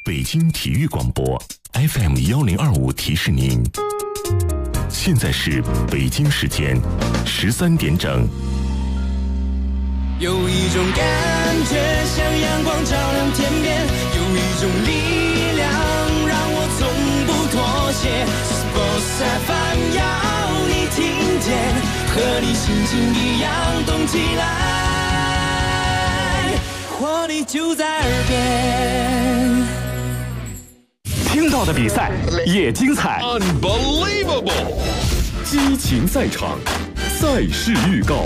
北京体育广播 FM1025提示您，现在是北京时间13点整。 有一种感觉像阳光照亮天边，有一种力量让我从不妥协。Sports FM 要你听见，和你心情一样动起来，活力就在耳边。 听到的比赛也精彩 ，Unbelievable！ 激情赛场，赛事预告。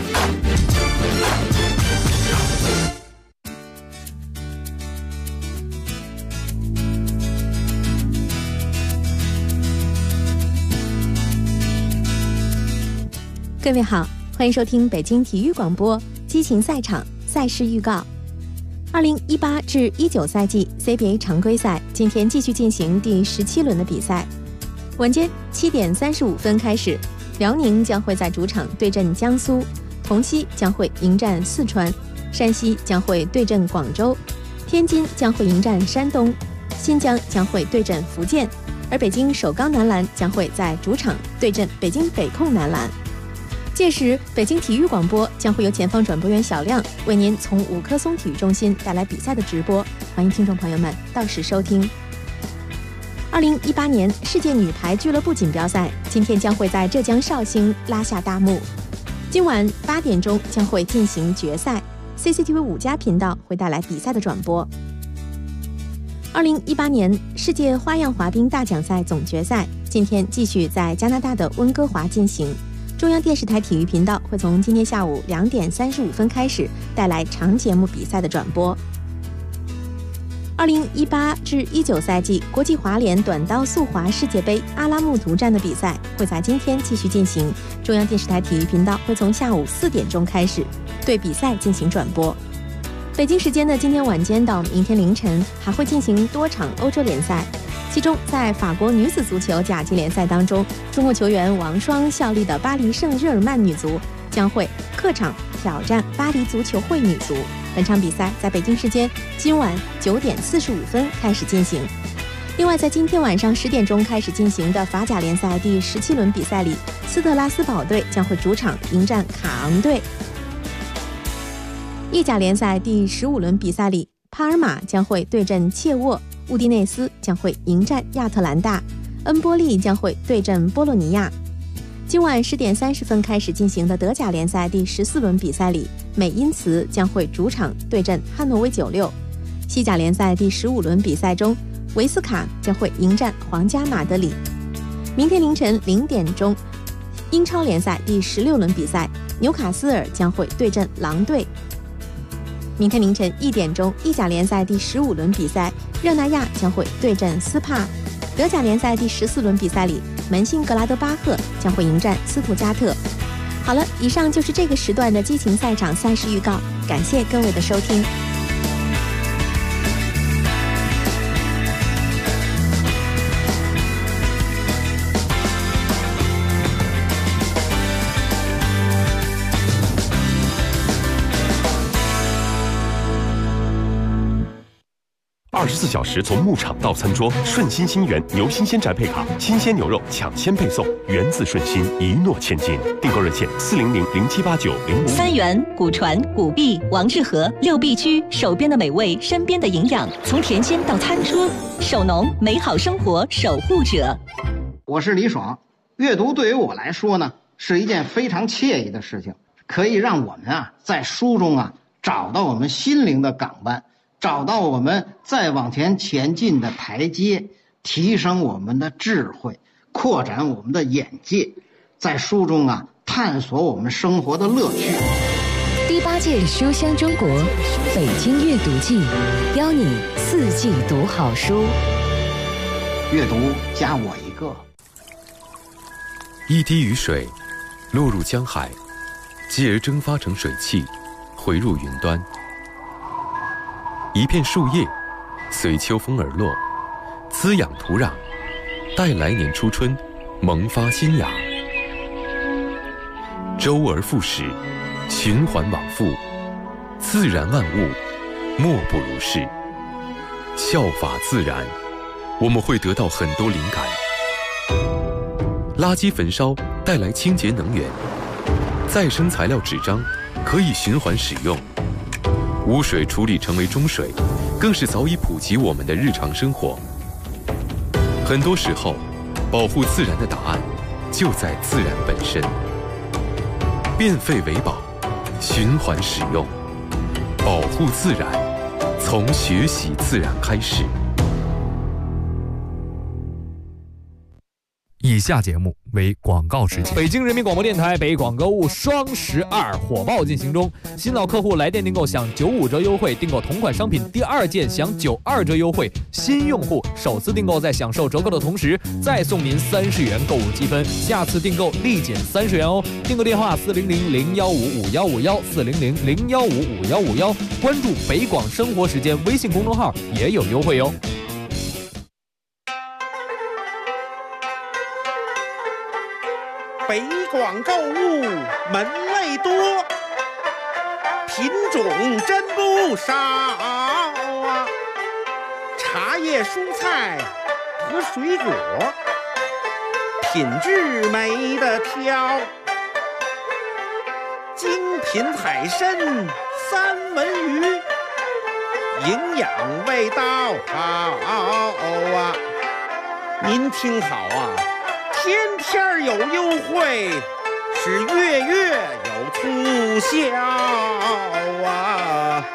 各位好，欢迎收听北京体育广播激情赛场赛事预告。2018至19赛季 CBA 常规赛今天继续进行第17轮的比赛。晚间7点35分开始，辽宁将会在主场对阵江苏，同曦将会迎战四川，山西将会对阵广州，天津将会迎战山东，新疆将会对阵福建，而北京首钢男篮将会在主场对阵北京北控男篮。届时，北京体育广播将会由前方转播员小亮为您从五棵松体育中心带来比赛的直播，欢迎听众朋友们到时收听。2018年世界女排俱乐部锦标赛今天将会在浙江绍兴拉下大幕，今晚8点钟将会进行决赛 ，CCTV 5+频道会带来比赛的转播。2018年世界花样滑冰大奖赛总决赛今天继续在加拿大的温哥华进行。中央电视台体育频道会从今天下午2点35分开始带来长节目比赛的转播。2018至19赛季国际滑联短道速滑世界杯阿拉木图站的比赛会在今天继续进行，中央电视台体育频道会从下午4点钟开始对比赛进行转播。北京时间的今天晚间到明天凌晨还会进行多场欧洲联赛，其中在法国女子足球甲级联赛当中，中国球员王霜效力的巴黎圣日耳曼女足将会客场挑战巴黎足球会女足。本场比赛在北京时间今晚9点45分开始进行。另外，在今天晚上10点钟开始进行的法甲联赛第17轮比赛里，斯特拉斯堡队将会主场迎战卡昂队。意甲联赛第15轮比赛里，帕尔马将会对阵切沃，乌迪内斯将会迎战亚特兰大，恩波利将会对阵波洛尼亚。今晚10点30分开始进行的德甲联赛第14轮比赛里，美因茨将会主场对阵汉诺威96。西甲联赛第15轮比赛中，维斯卡将会迎战皇家马德里。明天凌晨0点钟，英超联赛第16轮比赛，纽卡斯尔将会对阵狼队。明天凌晨1点钟，意甲联赛第15轮比赛，热那亚将会对阵斯帕。德甲联赛第14轮比赛里，门兴格拉德巴赫将会迎战斯图加特。好了，以上就是这个时段的激情赛场赛事预告，感谢各位的收听。 24小时从牧场到餐桌，顺心新源牛新鲜宅配卡，新鲜牛肉抢先配送，源自顺心，一诺千金。订购热线400-0789-055。 三元、古传、古币、王致和6必居，手边的美味，身边的营养，从甜心到餐桌，手农美好生活守护者。 我是李爽，阅读对于我来说呢，是一件非常惬意的事情，可以让我们在书中找到我们心灵的港湾，找到我们再往前进的台阶，提升我们的智慧，扩展我们的眼界，在书中探索我们生活的乐趣。 第8届书香中国北京阅读季，邀你4季读好书。 阅读加我一个。 一滴雨水落入江海，继而蒸发成水汽，回入云端。一片树叶随秋风而落，滋养土壤，待来年初春萌发新芽。周而复始，循环往复，自然万物莫不如是。 效法自然，我们会得到很多灵感。垃圾焚烧带来清洁能源，再生材料纸张可以循环使用，污水处理成为中水，更是早已普及我们的日常生活。很多时候，保护自然的答案就在自然本身。变废为宝，循环使用，保护自然，从学习自然开始。 以下节目为广告时间。北京人民广播电台北广购物双12火爆进行中，新老客户来电订购享95折优惠，订购同款商品第2件享92折优惠，新用户首次订购在享受折扣的同时，再送您30元购物积分，下次订购立减30元哦。订购电话400-015-5151，400-015-5151，关注北广生活时间微信公众号也有优惠哦。 北广购物门类多，品种真不少啊！茶叶、蔬菜和水果，品质没得挑。精品海参、三文鱼，营养味道好啊！您听好啊！天天有优惠，是月月有促销啊！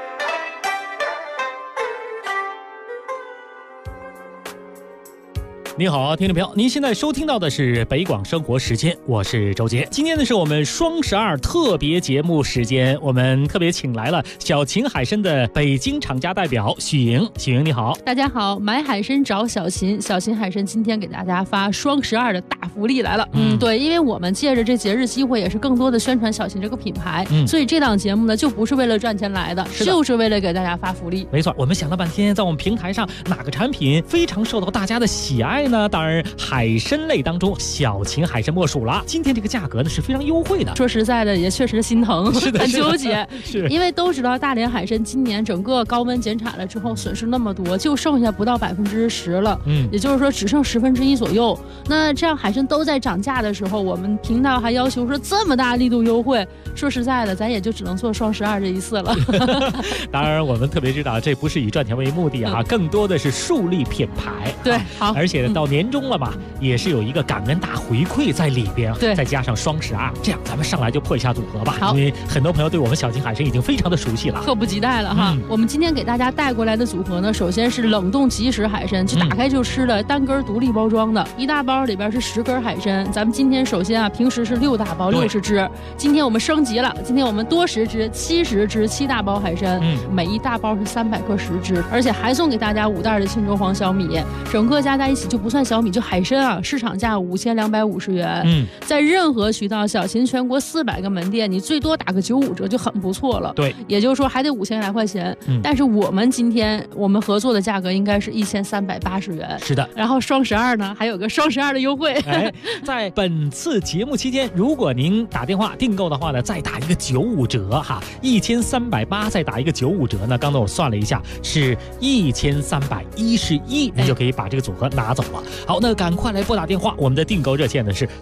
你好，听众朋友，您现在收听到的是北广生活时间，我是周杰。今天呢是我们双12特别节目时间，我们特别请来了小秦海参的北京厂家代表许莹。许莹你好。 大家好，买海参找小秦，小秦海参今天给大家发双12的大福利来了。对，因为我们借着这节日机会，也是更多的宣传小秦这个品牌，所以这档节目呢就不是为了赚钱来的，就是为了给大家发福利。 没错，我们想了半天，在我们平台上哪个产品非常受到大家的喜爱呢？当然海参类当中小秦海参莫属了。今天这个价格呢是非常优惠的， 说实在的也确实心疼， 是的， 很纠结， 是因为都知道大连海参今年整个高温减产了之后损失那么多，就剩下不到10%了，也就是说只剩1/10左右。那这样海参都在涨价的时候，我们频道还要求说这么大力度优惠，说实在的咱也就只能做双12这一次了。 当然我们特别知道这不是以赚钱为目的啊，更多的是树立品牌。 对，好， 而且到年终了嘛，也是有一个感恩大回馈在里边， 对， 再加上双12，这样咱们上来就破一下组合吧。 好， 因为很多朋友对我们小秦海参已经非常的熟悉了， 迫不及待了哈。我们今天给大家带过来的组合呢，首先是冷冻即食海参，就打开就吃的，单根独立包装的，一大包里边是10根海参。咱们今天首先啊，平时是6大包60只，今天我们升级了，今天我们多10只70只7大包海参，每一大包是300克10只，而且还送给大家5袋的沁州黄小米，整个加在一起就不算小米，就海参啊，市场价5250元。在任何渠道，小秦全国400个门店，你最多打个95折就很不错了。 对， 也就是说还得5000来块钱。但是我们今天我们合作的价格应该是1380元。 是的， 然后双12呢还有个双12的优惠。 在本次节目期间，如果您打电话订购的话呢，再打一个95折哈，1380再打一个95折呢，刚才我算了一下是1311，您就可以把这个组合拿走了。好，那赶快来拨打电话，我们的订购热线呢是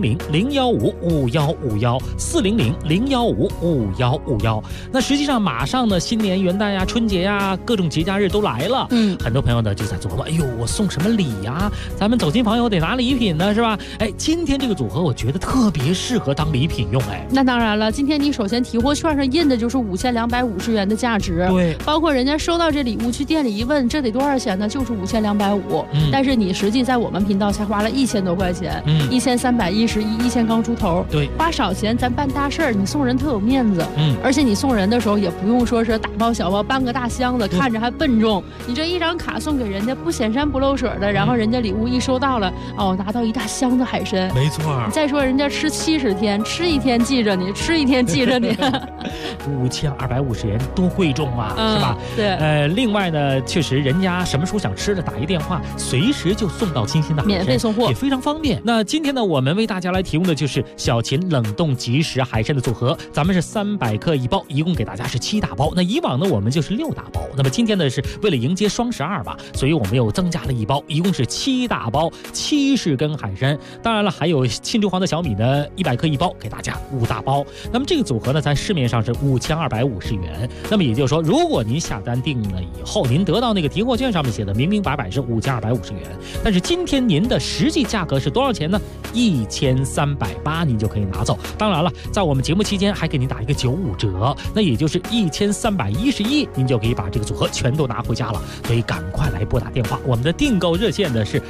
400-015-5151，400-015-5151。那实际上马上呢，新年元旦呀、春节呀，各种节假日都来了。很多朋友呢就在琢磨，哎呦，我送什么礼呀？咱们走亲访友得拿礼品呢，是吧？今天这个组合我觉得特别适合当礼品用。 那当然了，今天你首先提货券上印的就是5250元的价值， 对， 包括人家收到这礼物去店里一问，这得多少钱呢？就是5250，但是你实际在我们频道才花了1000多块钱，1311，1000刚出头， 对， 花少钱咱办大事儿，你送人特有面子，而且你送人的时候也不用说是大包小包搬个大箱子，看着还笨重，你这一张卡送给人家不显山不漏水的，然后人家礼物一收到了，拿到一大箱子海参， 没错。 再说人家吃70天，吃1天记着你，吃1天记着你 ，5250元多贵重啊，是吧？ 对。 另外呢，确实人家什么时候想吃的打一电话，随时就就送到新鲜的海参， 免费送货， 也非常方便。那今天呢，我们为大家来提供的就是小秦冷冻即食海参的组合，咱们是300克一包，一共给大家是7大包。那以往呢，我们就是6大包。那么今天呢，是为了迎接双12吧，所以我们又增加了一包，一共是7大包，70根海参。当然了，还有沁珠黄的小米呢，100克一包，给大家5大包。那么这个组合呢，在市面上是5250元。那么也就是说，如果您下单定了以后，您得到那个提货券上面写的明明白白是5250元，但是今天您的实际价格是多少钱呢？1380，您就可以拿走。当然了，在我们节目期间还给您打一个95折，那也就是1311，您就可以把这个组合全都拿回家了。所以赶快来拨打电话，我们的订购热线呢是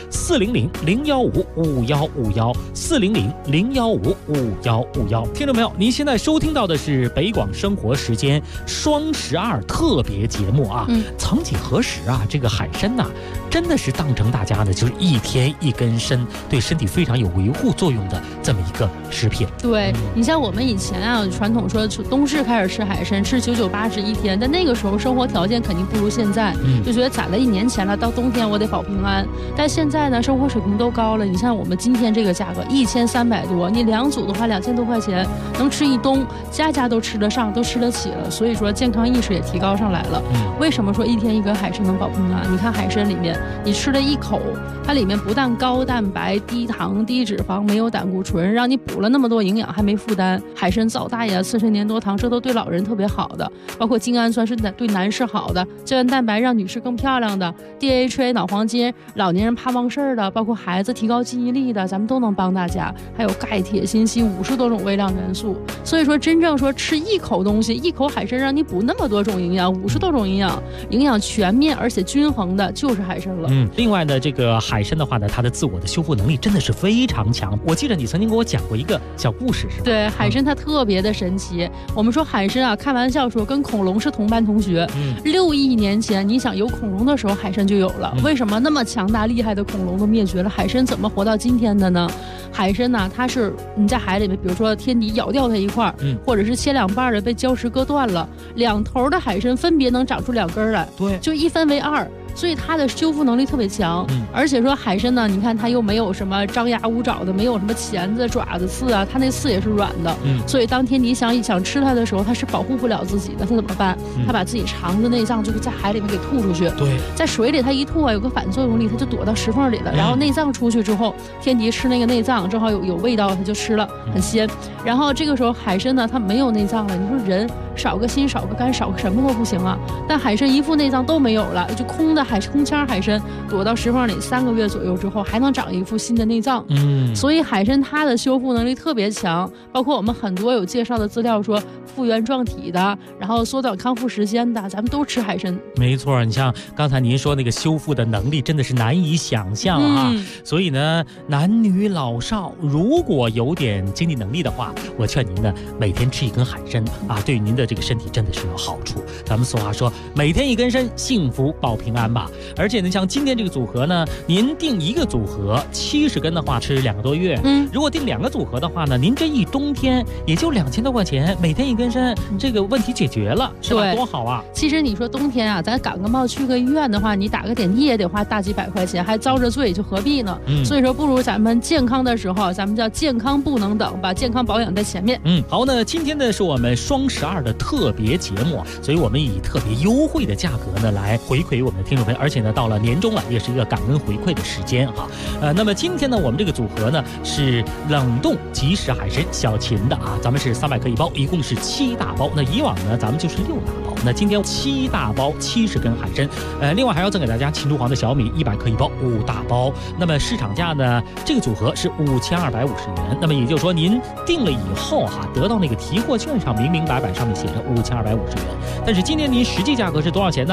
400-015-5151，400-015-5151。听众朋友，您现在收听到的是北广生活时间双12特别节目啊。曾几何时啊，这个海参呐，真的是当成大家呢就是一天一根参，对身体非常有维护作用的这么一个食品。 对，你像我们以前啊，传统说冬至开始吃海参，吃998一天，但那个时候生活条件肯定不如现在，就觉得攒了1年钱了，到冬天我得保平安。但现在呢，生活水平都高了，你像我们今天这个价格1300多，你2组的话2000多块钱，能吃一冬，家家都吃得上，都吃得起了。所以说健康意识也提高上来了。为什么说一天一根海参能保平安？你看海参里面，你吃了一口，它里面不但高蛋白、低糖、低脂肪，没有胆固醇，让你补了那么多营养还没负担。海参皂大呀、次肾粘多糖，这都对老人特别好的，包括精氨酸是对男士好的，胶原蛋白让女士更漂亮的， DHA 脑黄金，老年人怕忘事儿的，包括孩子提高记忆力的，咱们都能帮大家。还有钙、铁、锌、硒50多种微量元素。所以说真正说吃一口东西，一口海参让你补那么多种营养，50多种营养，营养全面而且均衡的就是海参了。 另外呢，这个海参的话呢，它的自我的修复能力真的是非常强。我记得你曾经给我讲过一个小故事，是吧？ 对，海参它特别的神奇。我们说海参啊，开玩笑说跟恐龙是同班同学。6亿年前，你想有恐龙的时候，海参就有了。为什么那么强大厉害的恐龙都灭绝了，海参怎么活到今天的呢？海参呢，它是你在海里面，比如说天敌咬掉它一块，或者是切2半的被礁石割断了，2头的海参分别能长出2根来，对，就1分为2。所以它的修复能力特别强，而且说海参呢，你看它又没有什么张牙舞爪的，没有什么钳子、爪子、刺啊，它那刺也是软的，所以当天敌想吃它的时候，它是保护不了自己的，它怎么办？它把自己肠子、内脏就是在海里面给吐出去，对，在水里它一吐啊，有个反作用力，它就躲到石缝里了，然后内脏出去之后，天敌吃那个内脏，正好有味道，它就吃了，很鲜。然后这个时候海参呢，它没有内脏了，你说人少个心、少个肝、少个什么都不行啊，但海参一副内脏都没有了，就空腔海参躲到石缝里3个月左右之后，还能长一副新的内脏。所以海参它的修复能力特别强，包括我们很多有介绍的资料说复原状体的，然后缩短康复时间的，咱们都吃海参。 没错，你像刚才您说那个修复的能力真的是难以想象啊。所以呢，男女老少如果有点经济能力的话，我劝您呢每天吃1根海参啊，对您的这个身体真的是有好处。咱们俗话说，每天1根参，幸福保平安吧。而且呢，像今天这个组合呢，您订1个组合70根的话，吃2个多月。如果订2个组合的话呢，您这一冬天也就2000多块钱，每天1根参，这个问题解决了，是吧？多好啊！ 其实你说冬天啊，咱感个冒去个医院的话，你打个点滴也得花大几百块钱，还遭着罪，就何必呢？所以说，不如咱们健康的时候，咱们叫健康不能等，把健康保养在前面。 好，那今天呢是我们双12的特别节目，所以我们以特别优惠的价格呢来回馈我们的听众朋友，而且呢到了年终了，也是一个感恩回馈的时间哈。那么今天呢，我们这个组合呢是冷冻即食海参小秦的啊，咱们是300克一包，一共是7大包。那以往呢，咱们就是6大包，那今天7大包70根海参，另外还要赠给大家沁珠黄的小米100克一包，5大包。那么市场价呢，这个组合是5250元。那么也就是说，您订了以后哈，得到那个提货券上明明白白上面写着5250元，但是今天您实际价格是多少钱呢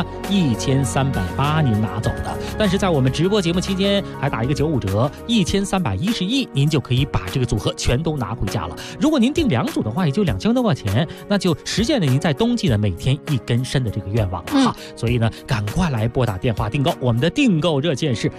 ？1380您拿走的。但是在我们直播节目期间还打一个95折，1311，您就可以把这个组合全都拿回家了。如果您订2组的话，也就2000多块钱，那就实现了您在冬季的每天1 一根参的这个愿望了哈。所以呢，赶快来拨打电话订购，我们的订购热线是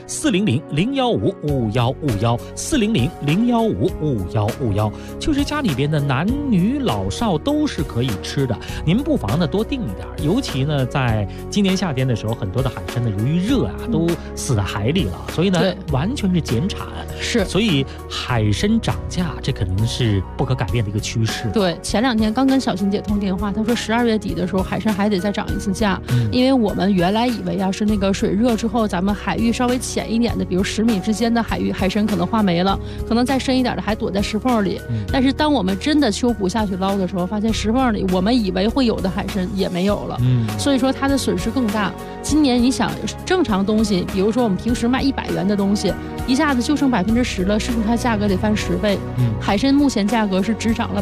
400-015-5151，400-015-5151，就是家里边的男女老少都是可以吃的。您不妨呢多订一点，尤其呢在今年夏天的时候，很多的海参呢由于热啊都死在海里了，所以呢完全是减产。 是， 所以海参涨价，这肯定是不可改变的一个趋势。 对，前2天刚跟小琴姐通电话，她说12月底的时候海参还得再涨一次价，因为我们原来以为啊是那个水热之后，咱们海域稍微浅一点的，比如10米之间的海域海参可能化没了，可能再深一点的还躲在石缝里。但是当我们真的秋捕下去捞的时候，发现石缝里我们以为会有的海参也没有了。所以说它的损失更大。今年你想正常东西，比如说我们平时卖100元的东西，一下子就剩10%了，是不是它价格得翻10倍？海参目前价格是只涨了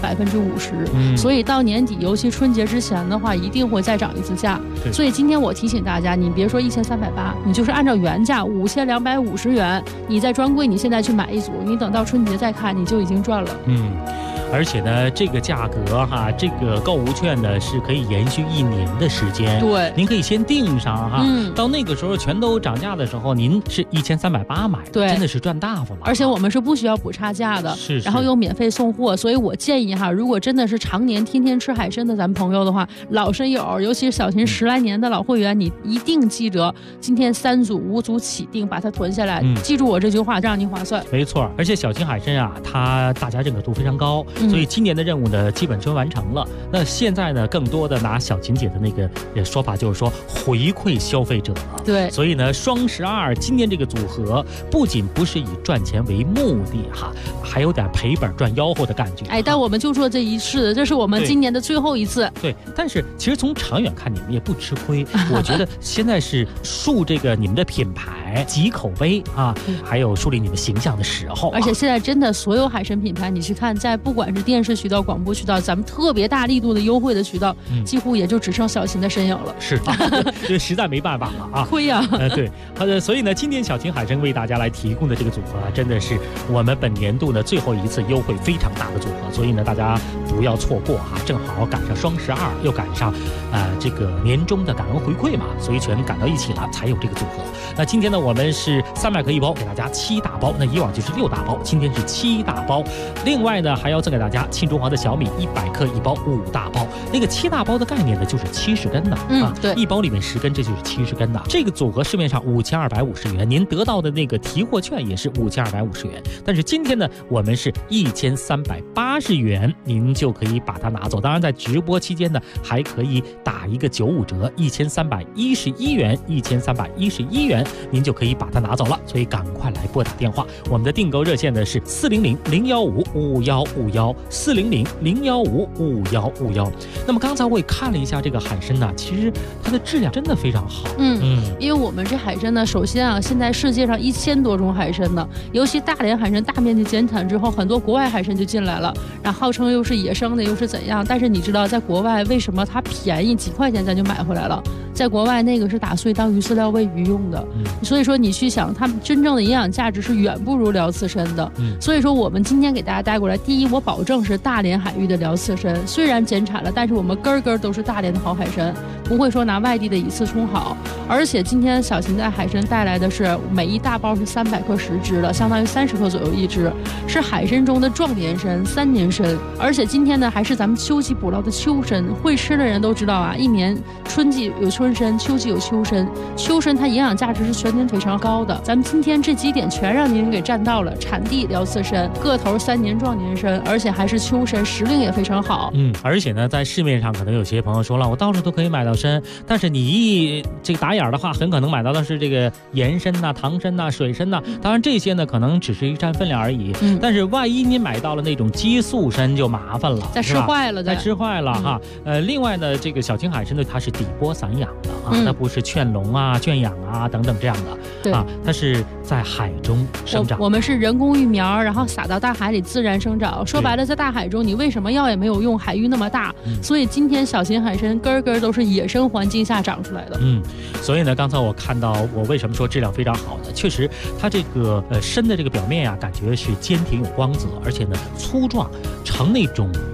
50%，所以到年底，尤其春节之前的话，一定会再涨一次价。所以今天我提醒大家，你别说1380，你就是按照原价5250元，你在专柜你现在去买一组，你等到春节再看，你就已经赚了。 而且呢，这个价格哈，这个购物券呢是可以延续1年的时间。 对， 您可以先订上哈，到那个时候全都涨价的时候，您是1380买， 对， 真的是赚大发了。 而且我们是不需要补差价的，然后又免费送货，所以我建议哈，如果真的是常年天天吃海参的咱们朋友的话，老参友，尤其是小琴10来年的老会员，你一定记得今天3组5组起订，把它囤下来，记住我这句话，让您划算。 没错，而且小琴海参啊，它大家认可度非常高。所以今年的任务呢，基本就完成了。那现在呢，更多的拿小琴姐的那个说法，就是说回馈消费者。 对， 所以呢，双12今年这个组合不仅不是以赚钱为目的哈，还有点赔本赚吆喝的感觉。 但我们就做这一次，这是我们今年的最后一次。 对，但是其实从长远看，你们也不吃亏。我觉得现在是树这个你们的品牌、集口碑啊，还有树立你们形象的时候。 而且现在真的所有海参品牌，你去看，在不管是电视渠道、广播渠道，咱们特别大力度的优惠的渠道，几乎也就只剩小琴的身影了。 是，这实在没办法了啊， 亏呀。 对，所以呢，今天小琴海参为大家来提供的这个组合啊，真的是我们本年度的最后一次优惠非常大的组合，所以呢，大家不要错过哈，正好赶上双12，又赶上这个年终的感恩回馈嘛，所以全赶到一起了，才有这个组合。那今天呢，我们是300克1包，给大家7大包，那以往就是6大包，今天是7大包。另外呢，还要赠给大家庆中华的小米100克1包5大包。那个7大包的概念呢，就是70根的对， 一包里面10根，这就是70根的。这个组合市面上5250元，您得到的那个提货券也是5250元。但是今天呢，我们是1380元，您就可以把它拿走。当然，在直播期间呢，还可以打一个95折，1311元，1311元，您就可以把它拿走了。所以赶快来拨打电话，我们的订购热线呢是400-015-5151，400-015-5151。那么刚才我也看了一下这个海参呢，其实它的质量真的非常好。 因为我们这海参呢，首先啊，现在世界上1000多种海参呢，尤其大连海参大面积减产之后，很多国外海参就进来了，然后号称又是野生的，又是怎样？但是你知道，在国外为什么它便宜几块钱咱就买回来了？在国外那个是打碎当鱼饲料喂鱼用的，所以说你去想，它们真正的营养价值是远不如辽刺参的。所以说我们今天给大家带过来，第一，我保证是大连海域的辽刺参，虽然减产了，但是我们根根都是大连的好海参，不会说拿外地的以次充好。而且今天小琴在海参带来的是每一大包是300克10只的，相当于30克左右一只，是海参中的壮年参、3年参。而且今天呢，还是咱们秋季捕捞的秋参，会吃的人都知道啊，一年春季有春参，秋季有秋参，秋参它营养价值是全年非常高的。咱们今天这几点全让您给占到了，产地辽刺参，个头3年壮年参，而且还是秋参，时令也非常好。 而且呢，在市面上可能有些朋友说了，我到处都可以买到参，但是你这个打眼的话，很可能买到的是这个盐参呐、糖参呐、水参呐。当然这些呢，可能只是一占分量而已。但是万一你买到了那种激素参就麻烦了， 再吃坏了， 再吃坏了哈。另外呢，这个小琴海参呢，它是底波散养的啊，它不是圈笼啊、圈养啊等等这样的。 对啊， 它是在海中生长。 我们是人工育苗，然后撒到大海里自然生长。说白了，在大海中你为什么药也没有用，海域那么大，所以今天小琴海参根根都是野生环境下长出来的。 所以呢，刚才我看到，我为什么说质量非常好呢？确实，它这个参的这个表面呀，感觉是坚挺有光泽，而且呢粗壮，呈那种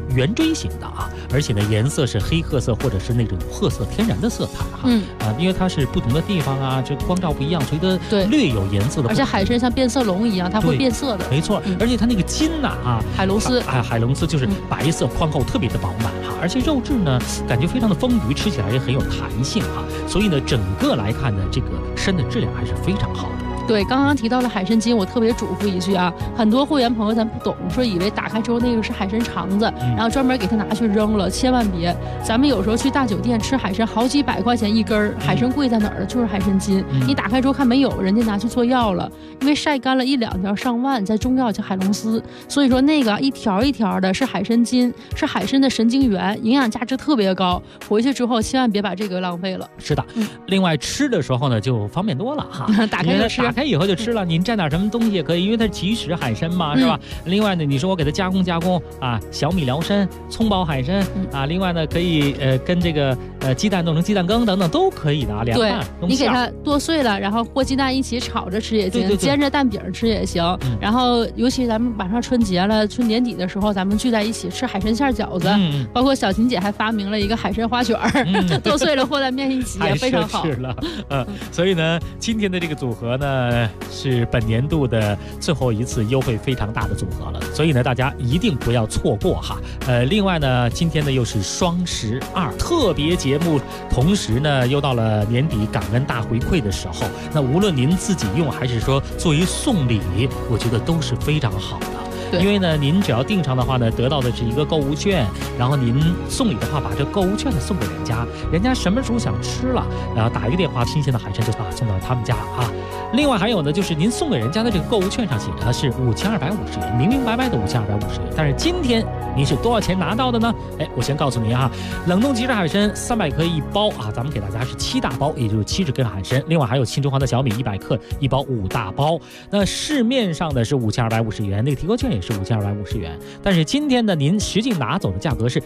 圆锥形的啊，而且呢颜色是黑褐色或者是那种褐色天然的色彩哈。因为它是不同的地方啊，这光照不一样，所以它略有颜色的。 而且海参像变色龙一样，它会变色的。 没错，而且它那个筋呐海龙丝， 海龙丝就是白色宽厚，特别的饱满哈，而且肉质呢感觉非常的丰腴，吃起来也很有弹性哈，所以呢整个来看呢，这个参的质量还是非常好的。 对，刚刚提到了海参筋，我特别嘱咐一句啊，很多会员朋友咱不懂，说以为打开之后那个是海参肠子，然后专门给它拿去扔了，千万别。咱们有时候去大酒店吃海参，好几百块钱一根，海参贵在哪儿呢？就是海参筋。你打开之后看没有，人家拿去做药了，因为晒干了1、2条上万，在中药叫海龙丝，所以说那个一条一条的是海参筋，是海参的神经元，营养价值特别高。回去之后千万别把这个浪费了。 是的，另外吃的时候呢就方便多了哈， 打开就吃。 打开以后就吃了，您蘸点什么东西也可以，因为它是即食海参嘛，是吧？另外呢，你说我给它加工啊，小米辽参、葱爆海参啊，另外呢可以跟这个鸡蛋弄成鸡蛋羹等等都可以的啊，凉拌。 你给它剁碎了，然后和鸡蛋一起炒着吃也行，煎着蛋饼吃也行。然后尤其咱们马上春节了，春年底的时候，咱们聚在一起吃海参馅饺子，包括小琴姐还发明了一个海参花卷剁碎了和在面一起也非常好。 太奢侈了，所以呢，今天的这个组合呢是本年度的最后一次优惠非常大的组合了，所以呢大家一定不要错过哈。另外呢，今天呢又是双12特别节目，同时呢又到了年底感恩大回馈的时候，那无论您自己用还是说作为送礼，我觉得都是非常好的。因为呢，您只要订上的话呢，得到的是一个购物券，然后您送礼的话，把这购物券呢送给人家，人家什么时候想吃了，然后打一个电话，新鲜的海参就送到他们家啊。另外还有呢，就是您送给人家的这个购物券上写的是5250元，明明白白的5250元，但是今天您是多少钱拿到的呢？我先告诉您啊，冷冻即食海参300克1包啊，咱们给大家是7大包，也就是70根海参，另外还有青城黄的小米100克1包5大包。那市面上的是5250元，那个提购券也是5250元，但是今天呢，您实际拿走的价格是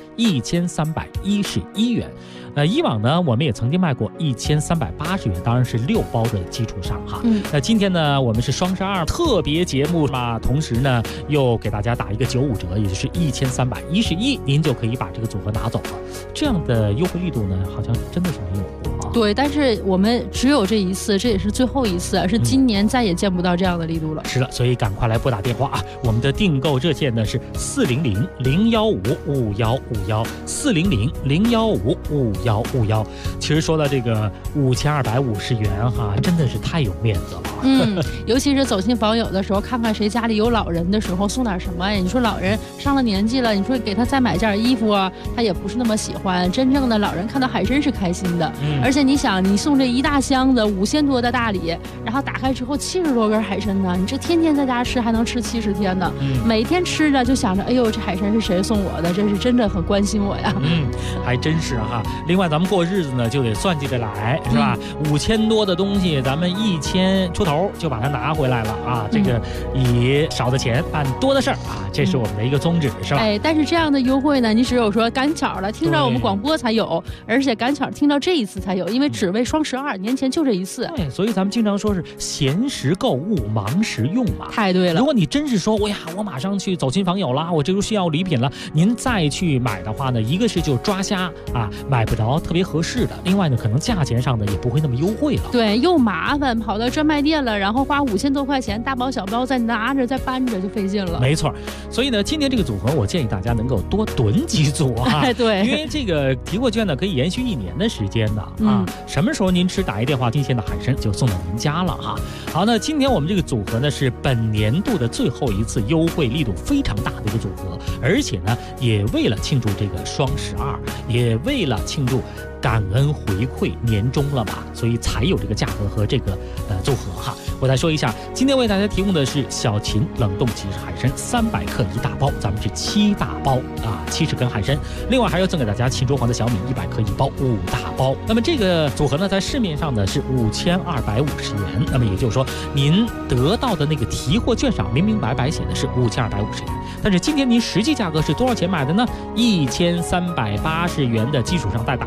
1311元。以往呢，我们也曾经卖过1380元，当然是6包的基础上哈。那今天呢，我们是双12特别节目嘛，同时呢又给大家打一个95折，也就是1311，您就可以把这个组合拿走了。这样的优惠力度呢，好像真的是没有过啊。 对，但是我们只有这一次，这也是最后一次，是今年再也见不到这样的力度了。 是的，所以赶快来拨打电话啊！我们的订购热线呢是400-015-515，400-015-515。其实说到这个5250元哈，真的是太有面子了。 尤其是走亲访友的时候，看看谁家里有老人的时候，送点什么呀？你说老人上了年纪了，你说给他再买件衣服啊，他也不是那么喜欢。真正的老人看到海参是开心的，而且你想，你送这一大箱子5000多的大礼，然后打开之后70多根海参呢，你这天天在家吃还能吃70天呢。每天吃着就想着，哎呦，这海参是谁送我的？这是真的很关心我呀。 还真是哈。另外咱们过日子呢就得算计着来，是吧？5000多的东西，咱们1000出头就把它拿回来了啊！这个以少的钱办多的事儿啊，这是我们的一个宗旨，是吧？ 但是这样的优惠呢，你只有说赶巧了听着我们广播才有，而且赶巧听到这一次才有，因为只为双12年前就这一次。 对，所以咱们经常说是闲时购物，忙时用嘛。 太对了。 如果你真是说，我马上去走亲访友啦，我这就需要礼品了，您再去买的话呢，一个是就抓瞎啊，买不着特别合适的；另外呢，可能价钱上呢也不会那么优惠了。 对，又麻烦，跑到专卖店了，然后花5000多块钱，大包小包再拿着再搬着就费劲了。 没错，所以呢，今天这个组合我建议大家能够多囤几组啊。 对， 因为这个提货券呢可以延续1年的时间的啊。什么时候您吃打一电话，新鲜的海参就送到您家了哈。好，那今天我们这个组合呢是本年度的最后一次优惠力度非常大的一个组合，而且呢也为了庆祝这个双12，也为了庆祝感恩回馈年终了嘛，所以才有这个价格和这个组合哈。我再说一下，今天为大家提供的是小秦冷冻即食海参300克1大包，咱们是7大包啊，70根海参，另外还要赠给大家秦州黄的小米100克1包5大包。那么这个组合呢，在市面上呢是5250元，那么也就是说，您得到的那个提货券上明明白白写的是5250元，但是今天您实际价格是多少钱买的呢？1380元的基础上再打一个95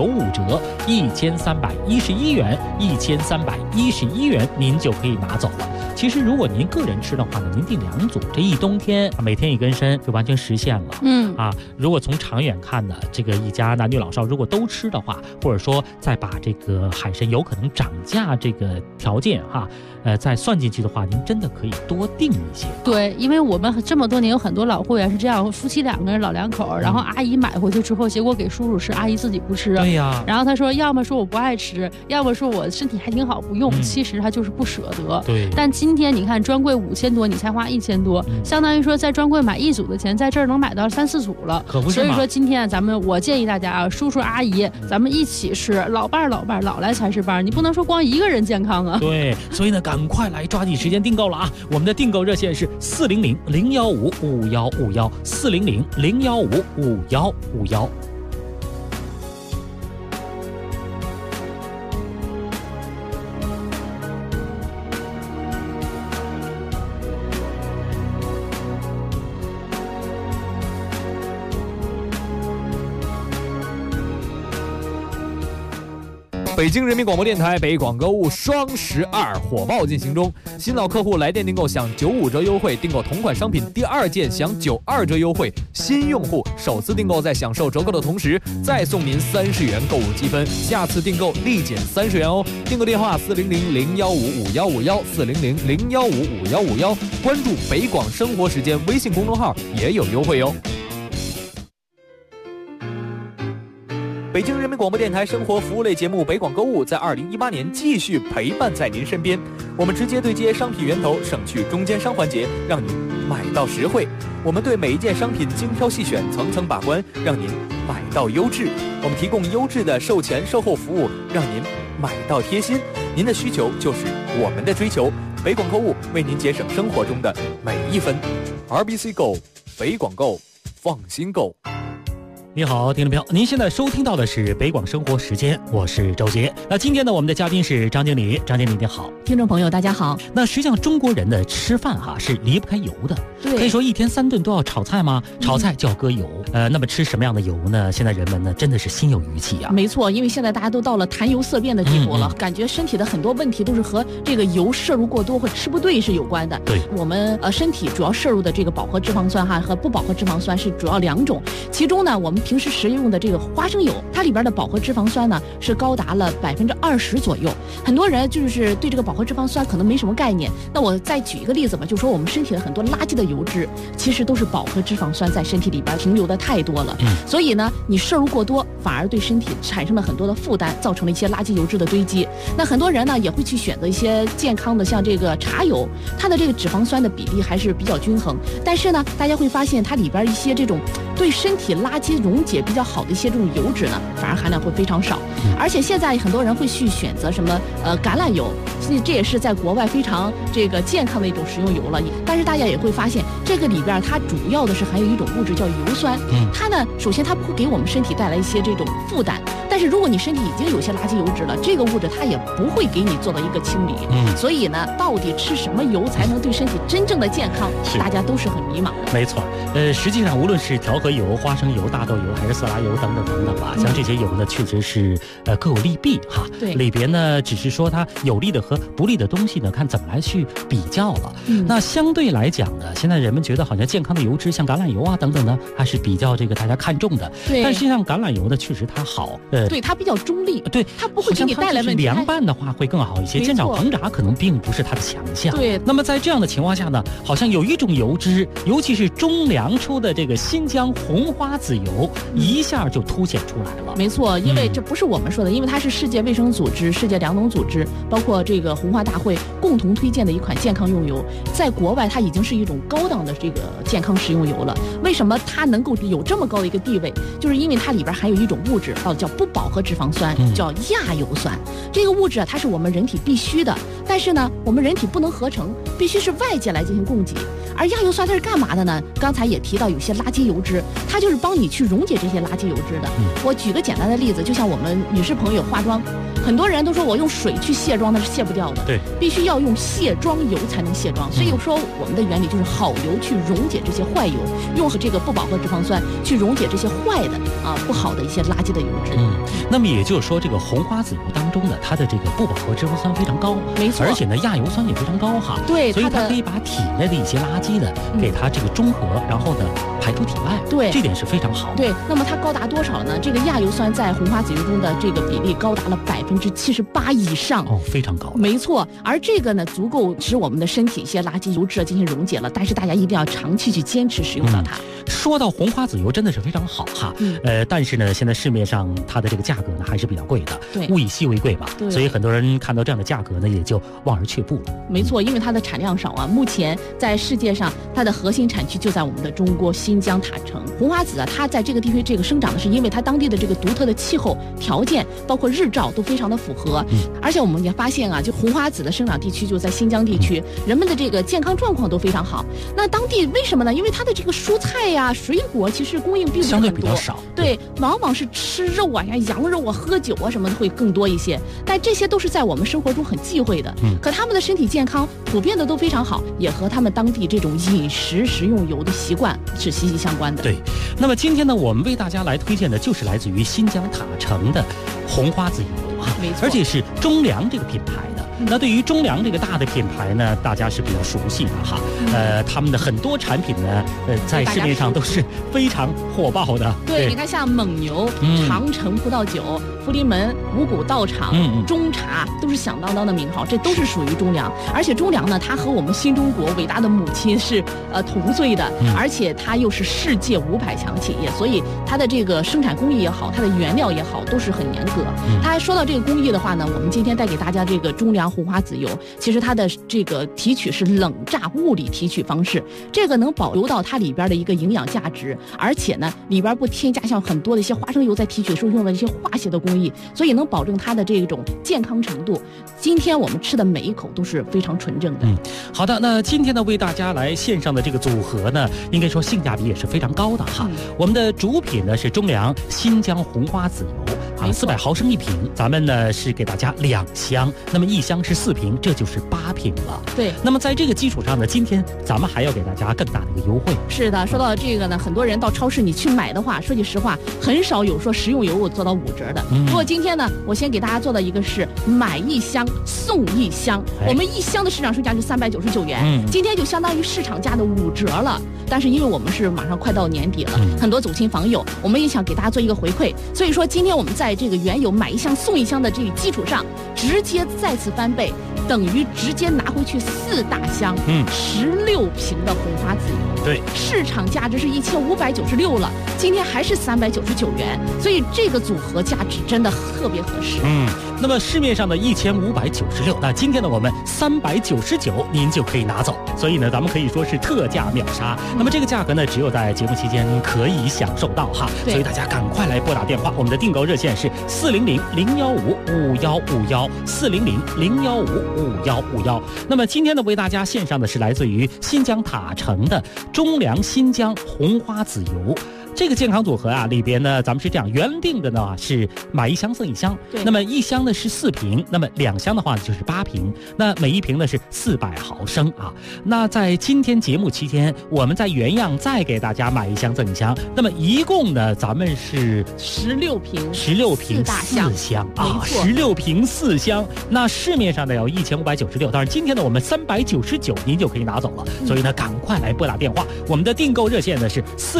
95折，1311元，1311元您就可以拿走了。其实如果您个人吃的话呢，您订2组，这一冬天每天1根参就完全实现了。如果从长远看呢，这个一家男女老少如果都吃的话，或者说再把这个海参有可能涨价这个条件再算进去的话，您真的可以多订一些。 对，因为我们这么多年有很多老会员是这样，夫妻2个人老两口，然后阿姨买回去之后，结果给叔叔吃，阿姨自己不吃。 对呀。 然后他说，要么说我不爱吃，要么说我身体还挺好不用，其实他就是不舍得。 对。 但今天你看专柜5000多，你才花1000多，相当于说在专柜买1组的钱，在这儿能买到3、4组了。 可不是嘛。所以说今天我建议大家叔叔阿姨，咱们一起吃，老伴老来才是伴，你不能说光一个人健康啊。 对，所以呢，赶快来抓紧时间订购了啊！我们的订购热线是400-015-5151，400-015-5151。 北京人民广播电台北广购物双12火爆进行中，新老客户来电订购享95折优惠，订购同款商品第2件享92折优惠，新用户首次订购在享受折扣的同时再送您30元购物积分，下次订购立减30元哦。订购电话400-015-5151，400-015-5151，关注北广生活时间微信公众号也有优惠哦。北京人民广播电台生活服务类节目北广购物在2018年继续陪伴在您身边，我们直接对接商品源头，省去中间商环节，让您买到实惠。我们对每一件商品精挑细选，层层把关，让您买到优质。我们提供优质的售前售后服务，让您买到贴心。您的需求就是我们的追求，北广购物为您节省生活中的每一分。RBC Go， 北广购，放心购。 你好，听众朋友，您现在收听到的是北广生活时间，我是周杰。那今天呢，我们的嘉宾是张经理，张经理你好。 听众朋友大家好。 那实际上中国人的吃饭是离不开油的， 对， 可以说1天3顿都要炒菜吗？炒菜就要搁油。那么吃什么样的油呢？现在人们呢真的是心有余悸啊。 没错，因为现在大家都到了谈油色变的地步了，感觉身体的很多问题都是和这个油摄入过多或吃不对是有关的。 对， 我们身体主要摄入的这个饱和脂肪酸和不饱和脂肪酸是主要2种，其中呢我们平时食用的这个花生油，它里边的饱和脂肪酸呢是高达了20%左右。很多人就是对这个饱和脂肪酸可能没什么概念。那我再举一个例子吧，就说我们身体的很多垃圾的油脂，其实都是饱和脂肪酸在身体里边停留的太多了。所以呢，你摄入过多，反而对身体产生了很多的负担，造成了一些垃圾油脂的堆积。那很多人呢也会去选择一些健康的，像这个茶油，它的这个脂肪酸的比例还是比较均衡。但是呢，大家会发现它里边一些这种对身体垃圾溶解比较好的一些这种油脂呢，反而含量会非常少。而且现在很多人会去选择什么橄榄油，这也是在国外非常这个健康的一种食用油了。但是大家也会发现，这个里边它主要的是含有一种物质叫油酸。它呢，首先它不会给我们身体带来一些这种负担，但是如果你身体已经有些垃圾油脂了，这个物质它也不会给你做到一个清理。所以呢，到底吃什么油才能对身体真正的健康，大家都是很迷茫的。 没错，实际上无论是调和油、花生油、大豆油还是色拉油等等等等吧，像这些油呢，确实是各有利弊哈。 对， 里边呢只是说它有利的和不利的东西呢，看怎么来去比较了。那相对来讲呢，现在人们觉得好像健康的油脂，像橄榄油啊等等呢，还是比较这个大家看重的。 对， 但实际上橄榄油呢，确实它好。 对，它比较中立。 对， 它不会给你带来问题。 凉拌的话会更好一些，煎炒烹炸可能并不是它的强项。 对。 那么在这样的情况下呢，好像有一种油脂，尤其是中粮出的这个新疆红花籽油，一下就凸显出来了。 没错，因为这不是我们说的，因为它是世界卫生组织、世界粮农组织，包括这个红花大会共同推荐的一款健康用油，在国外它已经是一种高档的这个健康食用油了。为什么它能够有这么高的一个地位？就是因为它里边含有一种物质，叫不饱和脂肪酸，叫亚油酸。这个物质它是我们人体必须的，但是呢，我们人体不能合成， 必须是外界来进行供给。而亚油酸它是干嘛的呢？刚才也提到有些垃圾油脂，它就是帮你去溶解这些垃圾油脂的。我举个简单的例子，就像我们女士朋友化妆，很多人都说我用水去卸妆那是卸不掉的， 对， 必须要用卸妆油才能卸妆。所以说我们的原理就是好油去溶解这些坏油，用这个不饱和脂肪酸去溶解这些坏的不好的一些垃圾的油脂。 那么也就是说，这个红花籽油当中呢，它的这个不饱和脂肪酸非常高， 没错， 而且呢亚油酸也非常高哈， 对， 所以它可以把体内的一些垃圾呢给它这个中和，然后呢排出体外， 对， 这点是非常好的。 对，那么它高达多少呢？这个亚油酸在红花籽油中的这个比例高达了78%以上， 非常高， 没错。而这个呢，足够使我们的身体一些垃圾油脂进行溶解了。但是大家一定要长期去坚持使用到它。 说到红花籽油真的是非常好哈，但是呢，现在市面上它的这个价格呢还是比较贵的， 对， 物以稀为贵嘛，所以很多人看到这样的价格呢也就望而却步了。 没错，因为它的产量少啊，目前在世界上它的核心产区就在我们的中国新疆塔城。红花籽它在这个地区这个生长的是因为它当地的这个独特的气候条件，包括日照都非常的符合，而且我们也发现就红花籽的生长地区就在新疆地区，人们的这个健康状况都非常好。那当地为什么呢？因为它的这个蔬菜呀、水果其实供应并不是很多， 相对比较少， 对，往往是吃肉啊、羊肉啊、喝酒啊什么的会更多一些，但这些都是在我们生活中很忌讳的。可他们的身体健康普遍的都非常好，也和他们当地这种饮食食用油的习惯是息息相关的。 对，那么今天呢，我们为大家来推荐的就是来自于新疆塔城的红花籽油啊， 没错， 而且是中粮这个品牌的。那对于中粮这个大的品牌呢，大家是比较熟悉的哈。他们的很多产品呢，在市面上都是非常火爆的。 对，你看像蒙牛、长城葡萄酒、福临门、五谷道场、中茶，都是响当当的名号，这都是属于中粮。而且中粮呢，它和我们新中国伟大的母亲是同岁的，而且它又是世界500强企业，所以它的这个生产工艺也好，它的原料也好，都是很严格。它还说到这个工艺的话呢，我们今天带给大家这个中粮红花籽油，其实它的这个提取是冷榨物理提取方式，这个能保留到它里边的一个营养价值，而且呢里边不添加像很多的一些花生油在提取的时候用的一些化学的工艺，所以能保证它的这种健康程度。今天我们吃的每一口都是非常纯正的。 好的，那今天呢为大家来献上的这个组合呢，应该说性价比也是非常高的哈。我们的主品呢是中粮新疆红花籽油，400毫升1瓶，咱们呢是给大家2箱，那么1箱是4瓶，这就是8瓶了。 对， 那么在这个基础上呢，今天咱们还要给大家更大的一个优惠。 是的，说到这个呢，很多人到超市你去买的话，说句实话，很少有说食用油我做到5折的。不过今天呢，我先给大家做到一个是买1箱送1箱，我们1箱的市场售价是399元，今天就相当于市场价的5折了。但是因为我们是马上快到年底了，很多走亲访友，我们也想给大家做一个回馈，所以说今天我们在这个原有买1箱送1箱的这个基础上，直接再次翻倍，等于直接拿回去4大箱，16瓶的红花籽油。 对， 市场价值是1596了，今天还是399元，所以这个组合价值真的特别合适。 那么市面上的1596，那今天呢我们399您就可以拿走，所以呢咱们可以说是特价秒杀。那么这个价格呢只有在节目期间可以享受到哈，所以大家赶快来拨打电话，我们的订购热线是400-015-5151，400-015-5151。那么今天呢为大家献上的是来自于新疆塔城的中粮新疆红花籽油。这个健康组合啊，里边呢，咱们是这样原定的呢，是买1箱送1箱。 对， 那么1箱呢是4瓶，那么2箱的话就是8瓶，那每1瓶呢是400毫升啊。那在今天节目期间，我们在原样再给大家买1箱赠1箱，那么一共呢，咱们是 16瓶 4箱啊，16瓶4箱。那市面上呢有1596，当然今天呢我们399您就可以拿走了，所以呢赶快来拨打电话，我们的订购热线呢是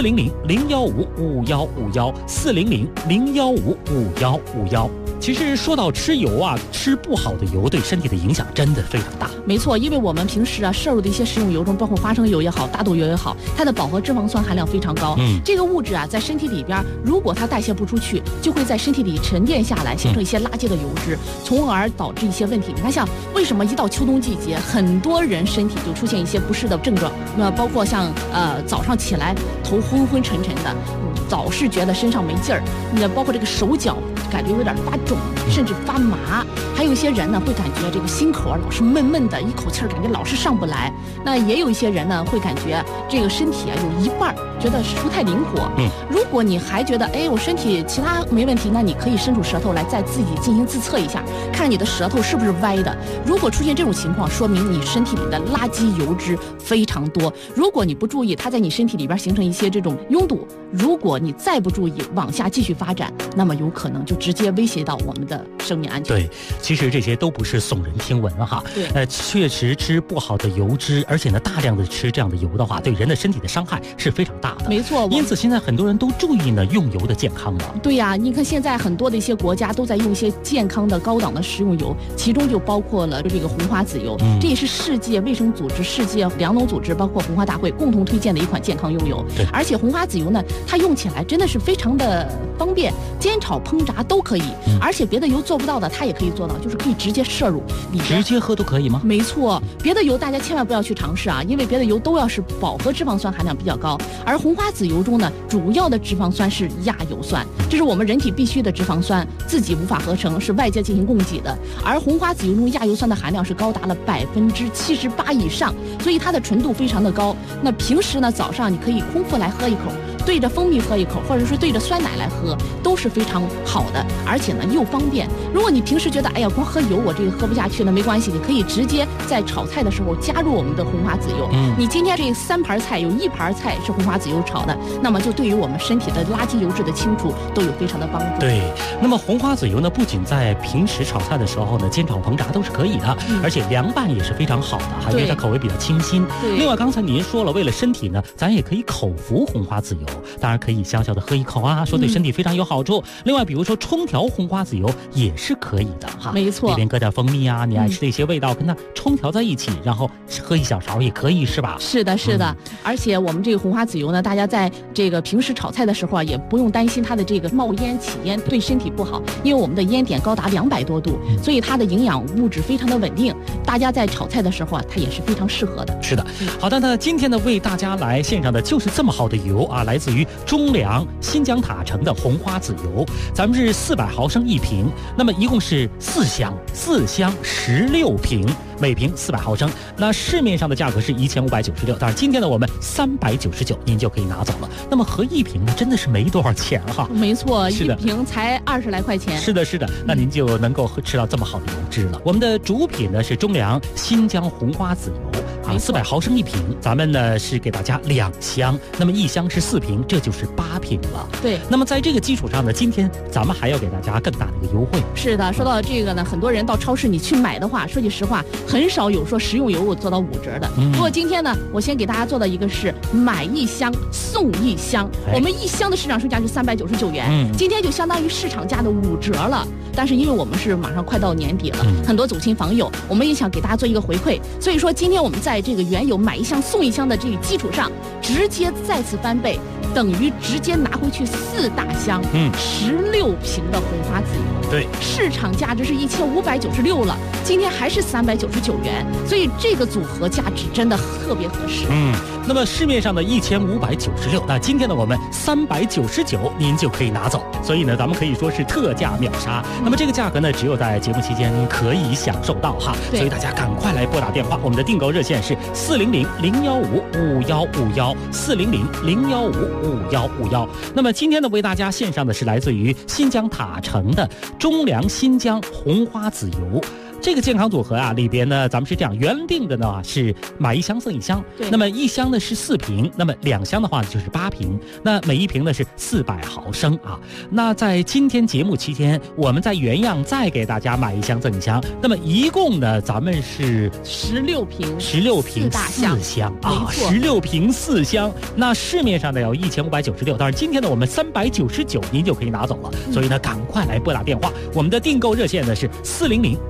400-015-5151，400-015-5151。其实说到吃油啊，吃不好的油对身体的影响真的非常大。 没错，因为我们平时摄入的一些食用油中，包括花生油也好，大豆油也好，它的饱和脂肪酸含量非常高。这个物质在身体里边，如果它代谢不出去，就会在身体里沉淀下来，形成一些垃圾的油脂，从而导致一些问题。你看，像为什么一到秋冬季节，很多人身体就出现一些不适的症状？那包括像早上起来头昏昏沉沉的， 老是觉得身上没劲儿，包括这个手脚感觉有点发肿，甚至发麻。还有一些人呢会感觉这个心口老是闷闷的，一口气儿感觉老是上不来。那也有一些人呢会感觉这个身体有一半觉得不太灵活。如果你还觉得我身体其他没问题，那你可以伸出舌头来再自己进行自测一下，看你的舌头是不是歪的。如果出现这种情况，说明你身体里的垃圾油脂非常多。如果你不注意，它在你身体里边形成一些这种拥堵，如果你再不注意往下继续发展，那么有可能就直接威胁到我们的生命安全。 对，其实这些都不是耸人听闻哈。 对， 确实吃不好的油脂，而且呢大量的吃这样的油的话，对人的身体的伤害是非常大的。 没错， 因此现在很多人都注意呢用油的健康了。 对呀，你看现在很多的一些国家都在用一些健康的高档的食用油，其中就包括了这个红花籽油。这也是世界卫生组织、世界粮农组织包括红花大会共同推荐的一款健康用油。而且红花籽油呢，它用起来真的是非常的方便，煎炒烹炸都可以。而且别的油做不到的，它也可以做到，就是可以直接摄入里边， 直接喝都可以吗？ 没错，别的油大家千万不要去尝试啊，因为别的油都要是饱和脂肪酸含量比较高，而红花籽油中呢，主要的脂肪酸是亚油酸，这是我们人体必须的脂肪酸，自己无法合成，是外界进行供给的。而红花籽油中亚油酸的含量是高达了78%以上，所以它的纯度非常的高。那平时呢，早上你可以空腹来喝一口，对着蜂蜜喝一口，或者是对着酸奶来喝，都是非常好的，而且呢又方便。如果你平时觉得光喝油我这个喝不下去呢，没关系，你可以直接在炒菜的时候加入我们的红花籽油。你今天这3盘菜有1盘菜是红花籽油炒的，那么就对于我们身体的垃圾油脂的清除都有非常的帮助。 对，那么红花籽油呢，不仅在平时炒菜的时候呢，煎炒烹炸都是可以的，而且凉拌也是非常好的哈，因为它口味比较清新。另外刚才您说了，为了身体呢，咱也可以口服红花籽油，当然可以小小的喝一口啊，说对身体非常有好处。另外比如说冲调红花籽油也是可以的哈， 没错， 里边搁点蜂蜜啊，你爱吃的一些味道跟它冲调在一起，然后喝一小勺也可以，是吧？ 是的，是的。而且我们这个红花籽油呢，大家在这个平时炒菜的时候啊，也不用担心它的这个冒烟起烟对身体不好，因为我们的烟点高达200多度，所以它的营养物质非常的稳定，大家在炒菜的时候啊，它也是非常适合的。 是的，好的，那今天呢为大家来献上的就是这么好的油啊，来自于中粮新疆塔城的红花籽油，咱们是400毫升1瓶，那么一共是4箱16瓶，每瓶400毫升。那市面上的价格是1596，但是今天呢我们399您就可以拿走了。那么合1瓶呢真的是没多少钱哈。 没错，一瓶才20来块钱。 是的，是的，那您就能够吃到这么好的油脂了。我们的主品呢是中粮新疆红花籽油。400毫升1瓶，咱们呢是给大家2箱，那么1箱是4瓶，这就是8瓶了。 对， 那么在这个基础上呢，今天咱们还要给大家更大的一个优惠。 是的，说到这个呢，很多人到超市你去买的话，说句实话，很少有说食用油做到5折的。不过今天呢，我先给大家做的一个是买1箱送1箱，我们1箱的市场售价是399元，今天就相当于市场价的5折了。但是因为我们是马上快到年底了，很多走亲访友，我们也想给大家做一个回馈，所以说今天我们在这个原有买1箱送1箱的这个基础上，直接再次翻倍，等于直接拿回去4大箱，16瓶的红花籽油。 对， 市场价值是1596了，今天还是399元，所以这个组合价值真的特别合适。 那么市面上的1596，那今天呢我们399您就可以拿走，所以呢咱们可以说是特价秒杀。那么这个价格呢只有在节目期间可以享受到哈，所以大家赶快来拨打电话，我们的订购热线是400-015-5151，400-015-5151。那么今天呢为大家献上的是来自于新疆塔城的中粮新疆红花籽油。这个健康组合啊，里边呢，咱们是这样原定的呢，是买1箱送1箱。那么1箱呢是4瓶，那么2箱的话就是8瓶，那每1瓶呢是400毫升啊。那在今天节目期间，我们在原样再给大家买1箱赠1箱，那么一共呢，咱们是 16瓶 4箱啊，16瓶4箱。那市面上的有1596，但是今天呢我们399您就可以拿走了。所以呢，赶快来拨打电话，我们的订购热线呢是400-015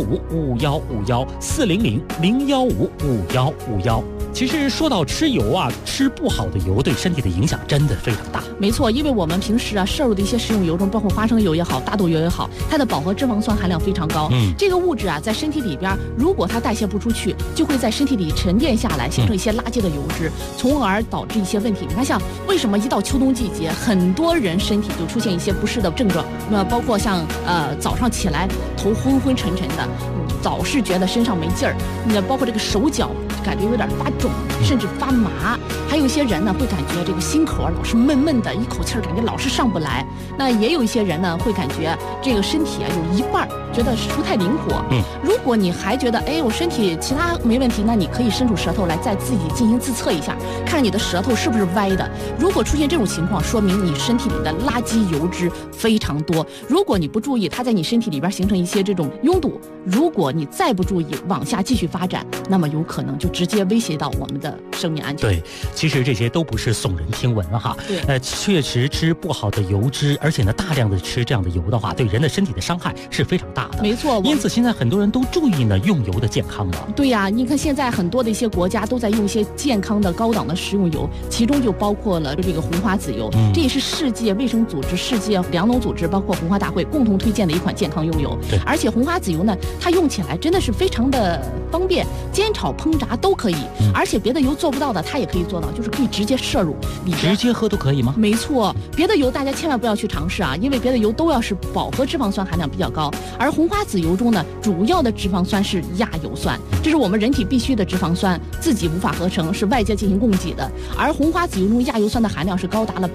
，400-015-5151，400-015-5151。其实说到吃油啊，吃不好的油对身体的影响真的非常大。 没错，因为我们平时摄入的一些食用油中，包括花生油也好，大豆油也好，它的饱和脂肪酸含量非常高。这个物质在身体里边，如果它代谢不出去，就会在身体里沉淀下来，形成一些垃圾的油脂，从而导致一些问题。你看，像为什么一到秋冬季节，很多人身体就出现一些不适的症状？包括像早上起来头昏昏沉沉的，早是觉得身上没劲儿，包括这个手脚感觉有点发肿，甚至发麻。还有一些人呢，会感觉这个心口老是闷闷的，一口气感觉老是上不来。那也有一些人呢，会感觉这个身体有一半觉得不太灵活。如果你还觉得我身体其他没问题，那你可以伸出舌头来再自己进行自测一下，看你的舌头是不是歪的。如果出现这种情况，说明你身体里的垃圾油脂非常多。如果你不注意，它在你身体里边形成一些这种拥堵，如果你再不注意往下继续发展，那么有可能就直接威胁到我们的生命安全。 对，其实这些都不是耸人听闻了哈。 对， 确实吃不好的油脂，而且呢大量的吃这样的油的话，对人的身体的伤害是非常大的。 没错， 因此现在很多人都注意呢用油的健康了。 对呀，你看现在很多的一些国家都在用一些健康的高档的食用油，其中就包括了这个红花籽油。这也是世界卫生组织、世界粮农组织包括红花大会共同推荐的一款健康用油。 对， 而且红花籽油呢，它用起来真的是非常的方便，煎炒烹炸都可以。而且别的油做不到的，它也可以做到，就是可以直接摄入， 直接喝都可以吗？ 没错，别的油大家千万不要去尝试啊，因为别的油都要是饱和脂肪酸含量比较高，而红花籽油中呢，主要的脂肪酸是亚油酸，这是我们人体必需的脂肪酸，自己无法合成，是外界进行供给的。而红花籽油中亚油酸的含量是高达了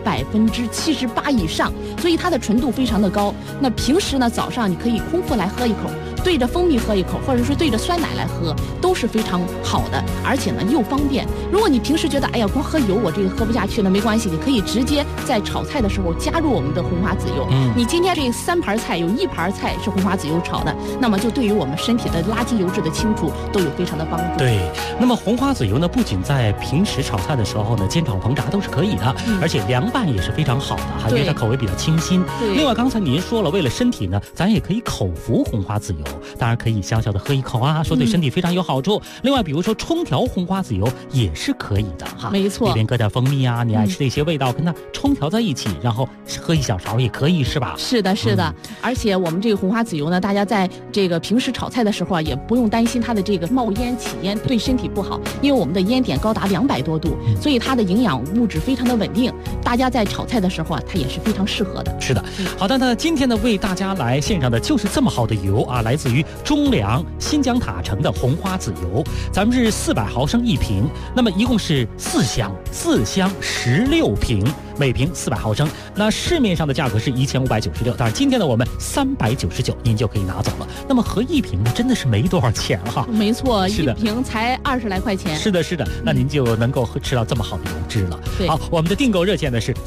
78%以上，所以它的纯度非常的高。那平时呢，早上你可以空腹来喝一口，对着蜂蜜喝一口，或者说对着酸奶来喝，都是非常好的，而且呢又方便。如果你平时觉得光喝油我这个喝不下去了，没关系，你可以直接在炒菜的时候加入我们的红花籽油。你今天这3盘菜有1盘菜是红花籽油炒的，那么就对于我们身体的垃圾油脂的清除都有非常的帮助。 对，那么红花籽油呢，不仅在平时炒菜的时候呢，煎炒烹炸都是可以的，而且凉拌也是非常好的哈，因为它口味比较清新。另外刚才您说了，为了身体呢，咱也可以口服红花籽油，当然可以小小的喝一口啊，说对身体非常有好处。另外比如说冲调红花籽油也是可以的哈， 没错， 里边搁点蜂蜜啊，你爱吃的一些味道跟它冲调在一起，然后喝一小勺也可以，是吧？ 是的，是的。而且我们这个红花籽油呢，大家在这个平时炒菜的时候啊，也不用担心它的这个冒烟起烟对身体不好，因为我们的烟点高达200多度，所以它的营养物质非常的稳定，大家在炒菜的时候啊，它也是非常适合的。 是的，好的，那今天呢为大家来献上的就是这么好的油啊，来自于中粮新疆塔城的红花籽油，咱们是400毫升1瓶，那么一共是4箱16瓶，每瓶400毫升，那市面上的价格是1596，当然今天呢我们399您就可以拿走了。那么合1瓶呢真的是没多少钱哈。 没错，一瓶才20来块钱。 是的，是的，那您就能够吃到这么好的油脂了。好，我们的订购热线呢是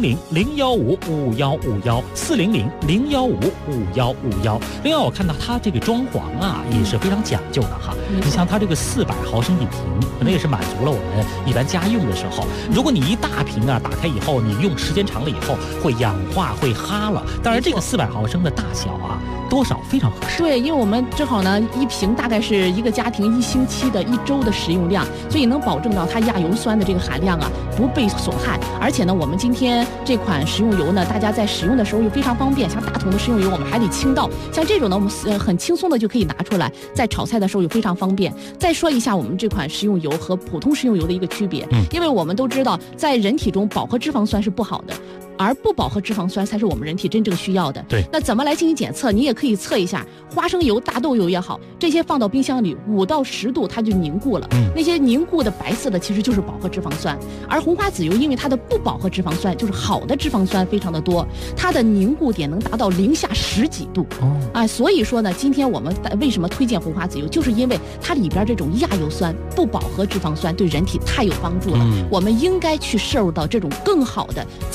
400-015-5151，400-015-5151。另外我看到它这个装潢啊也是非常讲究的哈。你像它这个400毫升1瓶，可能也是满足了我们一般家用的时候。如果你一大瓶啊打开以后，你用时间长了以后会氧化会哈了。当然这个400毫升的大小啊多少非常合适。 对，因为我们正好呢1瓶大概是一个家庭1星期的1周的食用量，所以能保证到它亚油酸的这个含量啊不被损害。而且呢我们今天这款食用油呢，大家在使用的时候又非常方便，像大桶的食用油我们还得倾倒，像这种呢我们很轻松的就可以拿出来，在炒菜的时候又非常方便。再说一下我们这款食用油和普通食用油的一个区别，因为我们都知道在人体中饱和脂肪酸是不好的，而不饱和脂肪酸才是我们人体真正需要的。 对， 那怎么来进行检测？你也可以测一下花生油、大豆油也好，这些放到冰箱里5到10度它就凝固了，那些凝固的白色的其实就是饱和脂肪酸。而红花籽油因为它的不饱和脂肪酸就是好的脂肪酸非常的多，它的凝固点能达到零下10几度。所以说呢，今天我们为什么推荐红花籽油，就是因为它里边这种亚油酸、不饱和脂肪酸对人体太有帮助了。我们应该去摄入到这种更好的健康的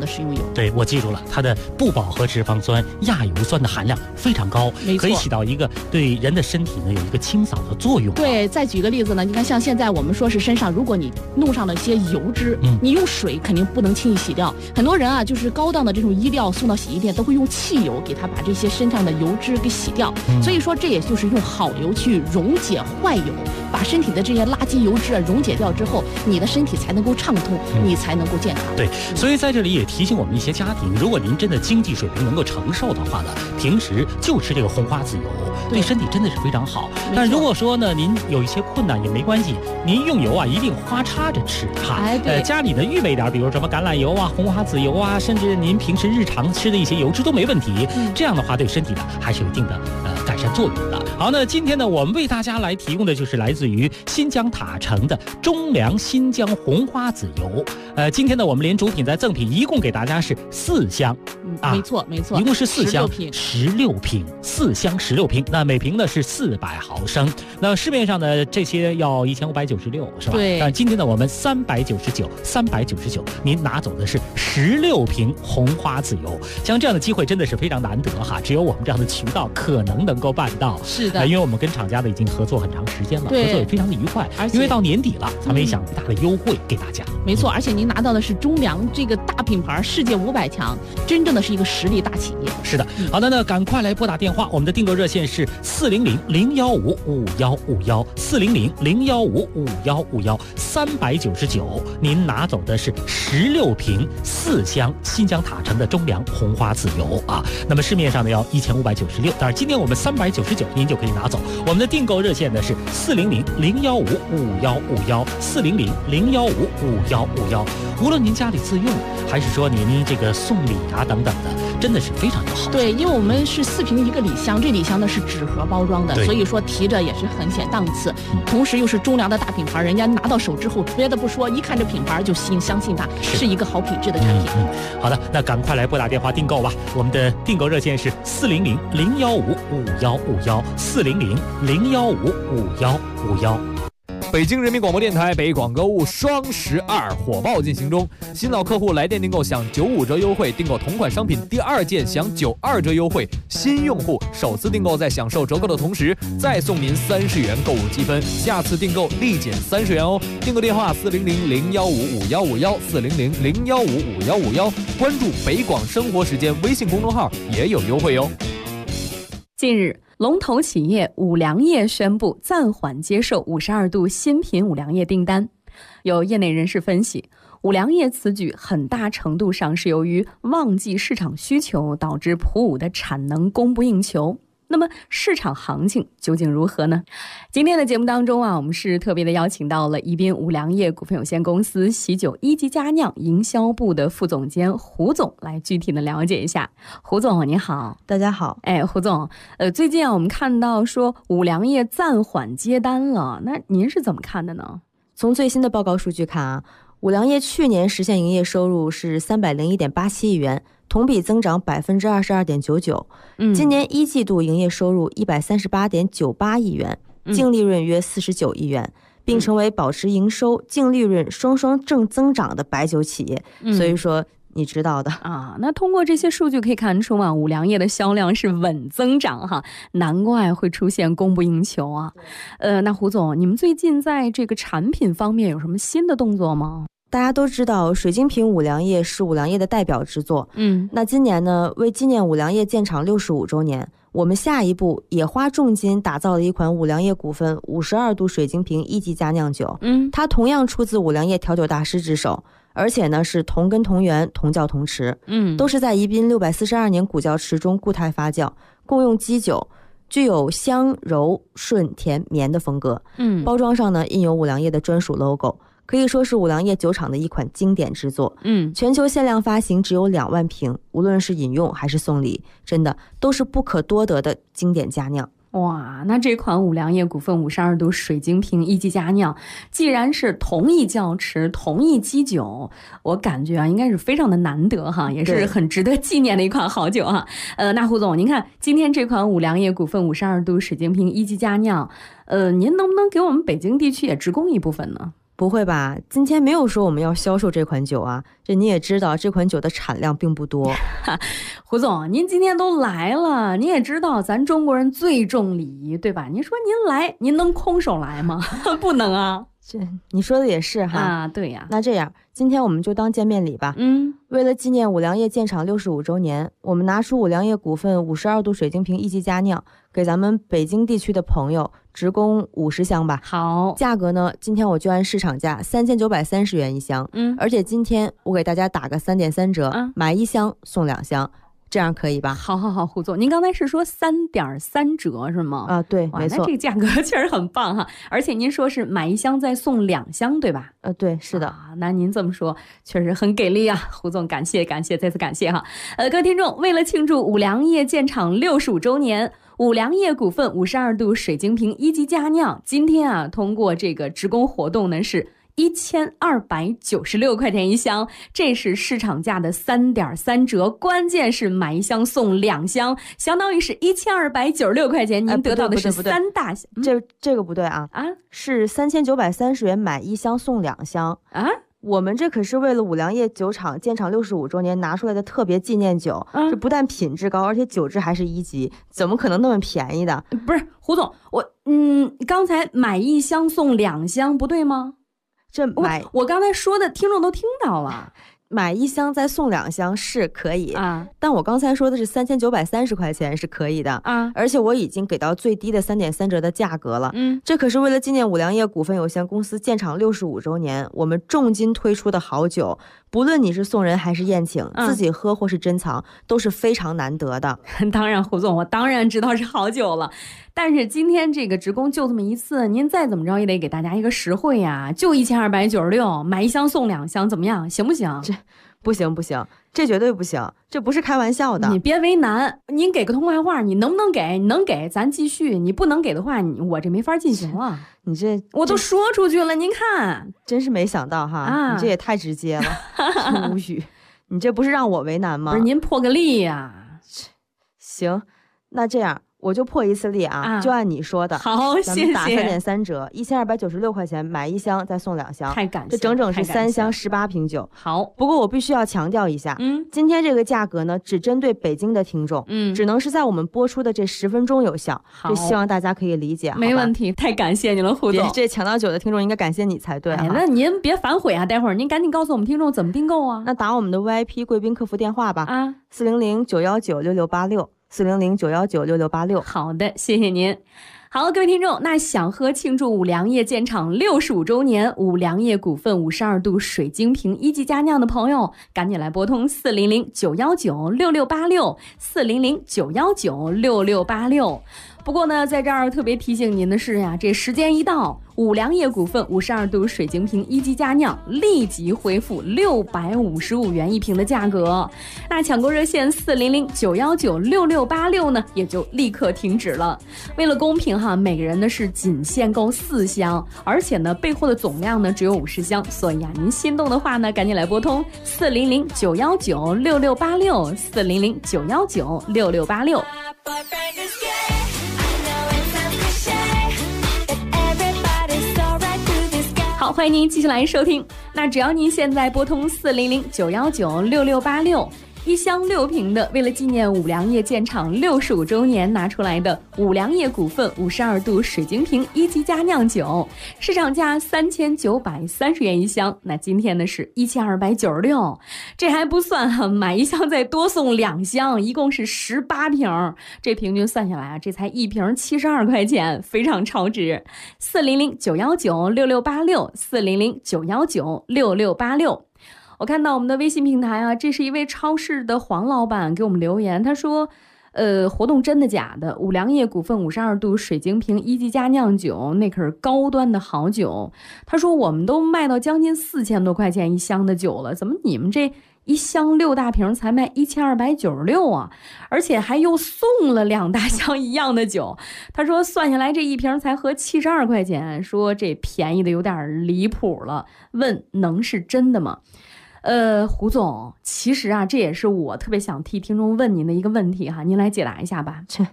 食用油。 对，我记住了，它的不饱和脂肪酸、亚油酸的含量非常高，可以起到一个对人的身体呢有一个清扫的作用。 对，再举个例子呢，你看像现在我们说是身上，如果你弄上了一些油脂，你用水肯定不能轻易洗掉。很多人啊，就是高档的这种衣料送到洗衣店，都会用汽油给它把这些身上的油脂给洗掉。所以说，这也就是用好油去溶解坏油，把身体的这些垃圾油脂溶解掉之后，你的身体才能够畅通，你才能够健康。 对，所以在这里也提醒我们一些家庭，如果您真的经济水平能够承受的话呢，平时就吃这个红花籽油，对身体真的是非常好。但如果说呢，您有一些困难也没关系，您用油啊一定花插着吃哈。家里的预备点，比如什么橄榄油啊、红花籽油啊，甚至您平时日常吃的一些油脂都没问题。这样的话对身体呢还是有一定的改善作用的。好，那今天呢，我们为大家来提供的就是来自于新疆塔城的中粮新疆红花籽油。今天呢，我们连主品带赠品一共给大家是4箱， 没错， 一共是4箱16瓶，4箱16瓶。那每瓶呢是400毫升。那市面上的这些要1596，是吧？ 对。 但今天呢，我们399，您拿走的是16瓶红花籽油。像这样的机会真的是非常难得哈，只有我们这样的渠道可能够办到。 是的， 因为我们跟厂家呢已经合作很长时间了，合作也非常的愉快。因为到年底了，咱们也想最大的优惠给大家。 没错，而且您拿到的是中粮这个大品牌，世界500强，真正的是一个实力大企业。 是的，好的，那赶快来拨打电话，我们的订购热线是400-015-5151，400-015-5151，399，您拿走的是16瓶4箱新疆塔城的中粮红花籽油啊。那么市面上呢要1596，但是今天我们399，您就可以拿走。我们的订购热线呢是400-015-5151，400-015-5151。无论您家里自用，还是说您这个送礼啊等等的，真的是非常友好。 对，因为我们是4瓶一个礼箱，这礼箱呢是纸盒包装的，所以说提着也是很显档次。同时又是中粮的大品牌，人家拿到手之后，别的不说，一看这品牌就相信它是一个好品质的产品。 好的，那赶快来拨打电话订购吧。我们的订购热线是400-015-5151，400-015-5151。 北京人民广播电台北广购物双12火爆进行中，新老客户来电订购享95折优惠，订购同款商品第2件享92折优惠，新用户首次订购在享受折扣的同时再送您30元购物积分，下次订购立减30元哦。订购电话400-015-5151，400-015-5151，关注北广生活时间微信公众号也有优惠哟。 近日，龙头企业五粮液宣布暂缓接受52度新品五粮液订单。有业内人士分析，五粮液此举很大程度上是由于旺季市场需求导致普五的产能供不应求。那么市场行情究竟如何呢？今天的节目当中我们是特别的邀请到了宜宾五粮液股份有限公司喜酒一级佳酿营销部的副总监胡总来具体的了解一下。胡总你好。 大家好。 胡总，最近我们看到说五粮液暂缓接单了，那您是怎么看的呢？ 从最新的报告数据看五粮液去年实现营业收入是301.87亿元，同比增长22.99%。今年1季度营业收入138.98亿元，净利润约49亿元，并成为保持营收、净利润双双正增长的白酒企业。所以说你知道的那通过这些数据可以看出五粮液的销量是稳增长哈，难怪会出现供不应求啊。那胡总，你们最近在这个产品方面有什么新的动作吗？ 大家都知道水晶瓶五粮液是五粮液的代表之作。那今年呢，为纪念五粮液建厂65周年，我们下一步也花重金打造了一款五粮液股份52度水晶瓶一级佳酿酒。它同样出自五粮液调酒大师之手，而且呢是同根同源同窖同池，都是在宜宾642年古窖池中固态发酵，共用基酒，具有香柔顺甜绵的风格。包装上呢印有五粮液的专属 logo，可以说是五粮液酒厂的一款经典之作。全球限量发行只有2万瓶，无论是饮用还是送礼，真的都是不可多得的经典佳酿。 哇，那这款五粮液股份52度水晶瓶一级佳酿，既然是同一窖池同一基酒，我感觉应该是非常的难得哈，也是很值得纪念的一款好酒哈。那胡总，您看今天这款五粮液股份52度水晶瓶一级佳酿，您能不能给我们北京地区也直供一部分呢？ 不会吧？今天没有说我们要销售这款酒啊，这你也知道，这款酒的产量并不多。 胡总，您今天都来了，您也知道咱中国人最重礼仪，对吧？您说您来，您能空手来吗？不能啊。 这你说的也是哈。 啊，对呀。 那这样，今天我们就当见面礼吧。为了纪念五粮液建厂65周年，我们拿出五粮液股份52度水晶瓶一级佳酿，给咱们北京地区的朋友直供50箱吧。 好， 价格呢，今天我就按市场价3930元一箱。而且今天我给大家打个3.3折，买1箱送2箱。这样可以吧？ 好，胡总，您刚才是说3.3折是吗？ 啊，对，没错。 那这个价格确实很棒哈，而且您说是买1箱再送2箱，对吧？ 对，是的。 那您这么说确实很给力啊，胡总，感谢，再次感谢哈。各位听众，为了庆祝五粮液建厂65周年，五粮液股份52度水晶瓶一级佳酿，今天啊，通过这个直供活动呢是1296块钱一箱，这是市场价的3.3折，关键是买1箱送2箱，相当于是1296块钱，您得到的是3大箱。 这个不对啊！是3930元买1箱送2箱啊！我们这可是为了五粮液酒厂建厂65周年拿出来的特别纪念酒，这不但品质高，而且酒质还是1级，怎么可能那么便宜的？ 不是胡总，刚才买1箱送2箱不对吗？我刚才说的听众都听到了， 买1箱再送2箱是可以啊，但我刚才说的是3930块钱是可以的啊，而且我已经给到最低的3.3折的价格了。这可是为了纪念五粮液股份有限公司建厂65周年，我们重金推出的好酒，不论你是送人还是宴请，自己喝或是珍藏，都是非常难得的。 当然，胡总，我当然知道是好酒了。但是今天这个直供就这么一次，您再怎么着也得给大家一个实惠呀，就1296，买1箱送2箱，怎么样？行不行？ 这不行，这绝对不行，这不是开玩笑的。 你别为难，您给个痛快话，你能不能给？你能给，咱继续；你不能给的话，我这没法进行了。 你这我都说出去了，您看， 真是没想到哈，你这也太直接了，无语。你这不是让我为难吗？ 不是，您破个例呀。 行，那这样。我就破一次例啊，就按你说的。 好，谢谢。 咱们打3.3折，1296块钱买1箱再送2箱， 太感谢， 这整整是3箱18瓶酒。 好， 不过我必须要强调一下，今天这个价格呢，只针对北京的听众，只能是在我们播出的这10分钟有效。这希望大家可以理解。 没问题，太感谢你了，胡总。 这抢到酒的听众应该感谢你才对。 那您别反悔啊，待会儿您赶紧告诉我们听众怎么订购啊。 那打我们的 VIP 贵宾客服电话吧，400-919-6686，400-919-6686。 好的，谢谢您。好，各位听众，那想喝庆祝五粮液建厂65周年五粮液股份52度水晶瓶一级佳酿的朋友，赶紧来拨通400-919-6686，400-919-6686。不过呢，在这儿特别提醒您的是呀，这时间一到，五粮液股份52度水晶瓶一级佳酿立即恢复655元一瓶的价格。那抢购热线400-919-6686呢，也就立刻停止了。为了公平哈，每个人呢是仅限购4箱，而且呢备货的总量呢只有50箱，所以啊，您心动的话呢，赶紧来拨通400-919-6686，400-919-6686。好，欢迎您继续来收听。那只要您现在拨通400-919-6686，一箱6瓶的，为了纪念五粮液建厂65周年拿出来的五粮液股份52度水晶瓶一级佳酿酒，市场价3930元一箱，那今天呢是1296，这还不算哈，买1箱再多送2箱，一共是18瓶，这平均算下来啊，这才1瓶72块钱，非常超值。400-919-6686，400-919-6686。我看到我们的微信平台啊，这是一位超市的黄老板给我们留言，他说活动真的假的？五粮液股份52度水晶瓶一级佳酿酒，那可是高端的好酒。他说我们都卖到将近4000多块钱一箱的酒了，怎么你们这一箱6大瓶才卖1296啊？而且还又送了2大箱一样的酒。他说算下来这一瓶才合72块钱，说这便宜的有点离谱了，问能是真的吗？胡总，其实啊，这也是我特别想替听众问您的一个问题哈，您来解答一下吧。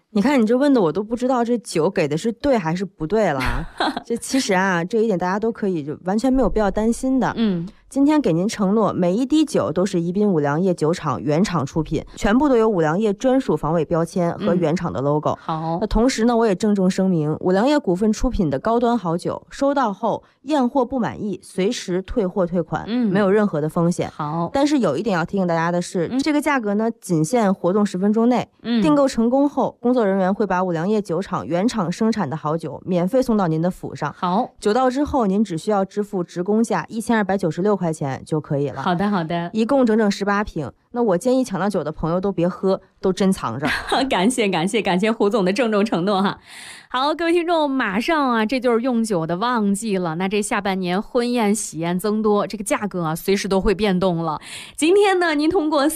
你看你这问的我都不知道这酒给的是对还是不对了。这其实啊，这一点大家都可以就完全没有必要担心的。今天给您承诺，每一滴酒都是宜宾五粮液酒厂原厂出品，全部都有五粮液专属防伪标签和原厂的 logo。好，那同时呢，我也郑重声明，五粮液股份出品的高端好酒，收到后验货不满意，随时退货退款，没有任何的风险。好，但是有一点要提醒大家的是，这个价格呢，仅限活动10分钟内。订购成功后，工作人员会把五粮液酒厂原厂生产的好酒免费送到您的府上。好，酒到之后，您只需要支付职工价1296块钱就可以了。好的，好的，一共整整18瓶。那我建议抢到酒的朋友都别喝，都珍藏着。 感谢胡总的郑重承诺哈。好，各位听众，马上啊，这就是用酒的旺季了。那这下半年婚宴喜宴增多，这个价格啊，随时都会变动了。今天呢，您通过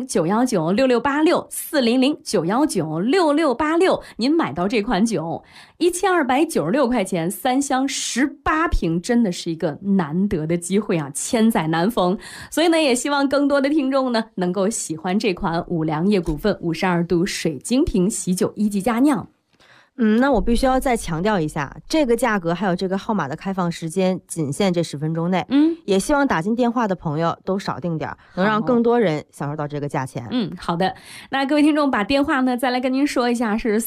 400-919-6686，400-919-6686，您买到这款酒，1296块钱，3箱18瓶，真的是一个难得的机会啊，千载难逢。所以呢，也希望更多的听众呢，能够喜欢这款五粮液股份52度水晶瓶喜酒1级佳酿。 那我必须要再强调一下，这个价格还有这个号码的开放时间仅限这10分钟内。也希望打进电话的朋友都少订点，能让更多人享受到这个价钱。 好的。那各位听众把电话呢再来跟您说一下，是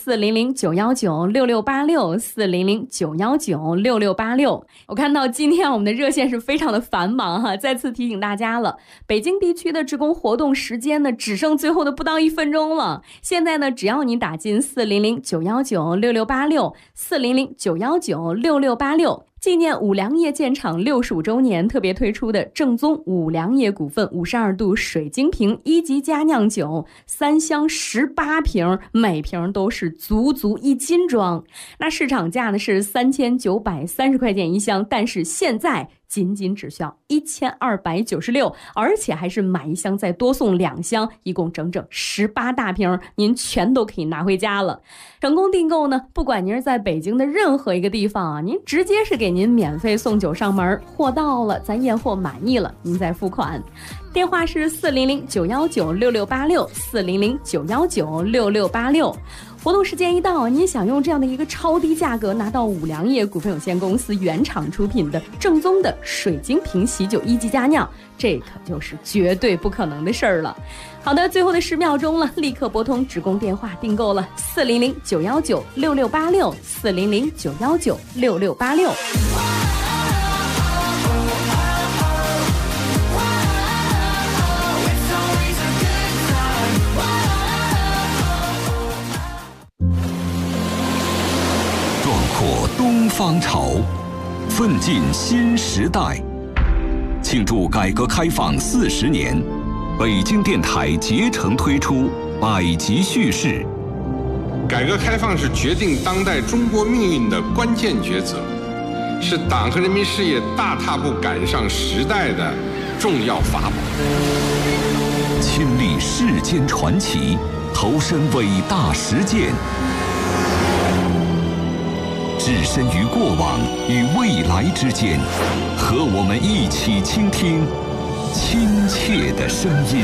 400-919-6686，400-919-6686。我看到今天我们的热线是非常的繁忙哈，再次提醒大家了，北京地区的职工活动时间呢只剩最后的不到1分钟了。现在呢，只要你打进400-919-6686，400-919-6686，纪念五粮液建厂65周年特别推出的正宗五粮液股份52度水晶瓶1级佳酿酒，3箱18瓶，每瓶都是足1斤装。那市场价呢是3930块钱一箱，但是现在仅只需要1296，而且还是买一箱再多送2箱，一共整整18大瓶，您全都可以拿回家了。成功订购呢，不管您是在北京的任何一个地方啊，您直接是给您免费送酒上门，货到了咱验货满意了，您再付款。电话是400-919-6686，400-919-6686。活动时间一到，您想用这样的一个超低价格拿到五粮液股份有限公司原厂出品的正宗的水晶瓶喜酒1级佳酿，这可就是绝对不可能的事儿了。好的，最后的10秒钟了，立刻拨通职工电话订购了400-919-6686， 400-919-6686。 东方潮，奋进新时代。庆祝改革开放40年，北京电台竭诚推出百集叙事。 改革开放是决定当代中国命运的关键抉择，是党和人民事业大踏步赶上时代的重要法宝。 亲历世间传奇，投身伟大实践。置身于过往与未来之间，和我们一起倾听亲切的声音。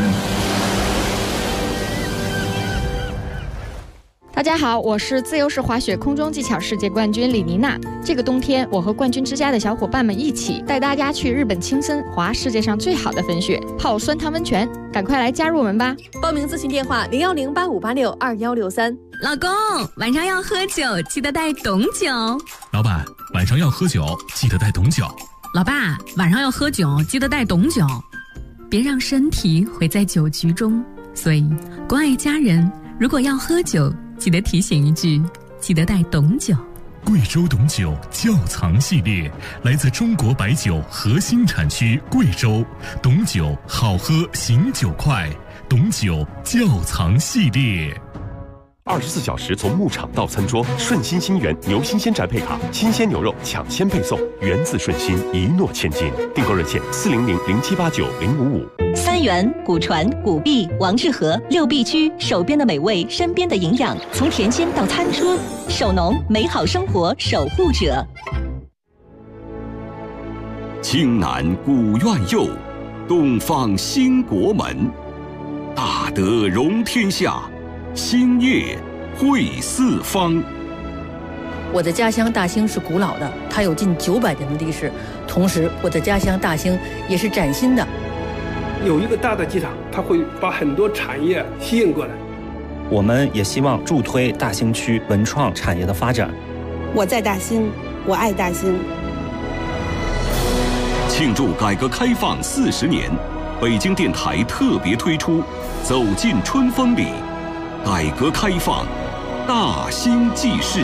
大家好，我是自由式滑雪空中技巧世界冠军李妮娜。这个冬天，我和冠军之家的小伙伴们一起带大家去日本青森滑世界上最好的粉雪，泡酸汤温泉，赶快来加入我们吧！ 报名咨询电话01085862163。 老公，晚上要喝酒，记得带懂酒。 老板，晚上要喝酒，记得带懂酒。 老爸，晚上要喝酒，记得带懂酒。别让身体毁在酒局中。所以，关爱家人，如果要喝酒，记得提醒一句，记得带懂酒。 贵州董酒窖藏系列，来自中国白酒核心产区贵州，董酒好喝醒酒快，董酒窖藏系列。 24小时从牧场到餐桌，顺心新源牛新鲜宅配卡，新鲜牛肉抢先配送，源自顺心，一诺千金。订购热线400-0789-055。 三元、古传、古币、王致和6必居，手边的美味，身边的营养，从甜心到餐桌，手农美好生活守护者。 青南古院右，东方兴国门，大德容天下，兴业会四方。 我的家乡大兴是古老的，它有近900年的历史。同时，我的家乡大兴也是崭新的。 有一个大的机场，它会把很多产业吸引过来。 我们也希望助推大兴区文创产业的发展。 我在大兴，我爱大兴。 庆祝改革开放40年，北京电台特别推出《走进春风里》，改革开放，大兴纪事。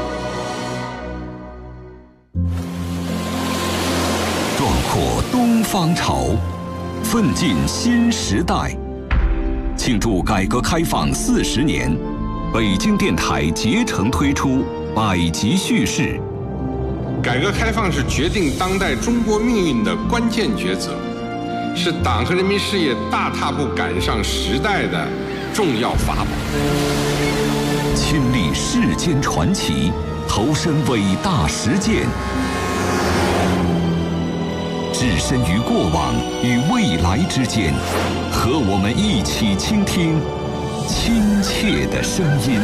壮阔东方潮，奋进新时代。庆祝改革开放40年，北京电台竭诚推出百集叙事。 改革开放是决定当代中国命运的关键抉择，是党和人民事业大踏步赶上时代的重要法宝。 亲历世间传奇，投身伟大实践，置身于过往与未来之间，和我们一起倾听亲切的声音。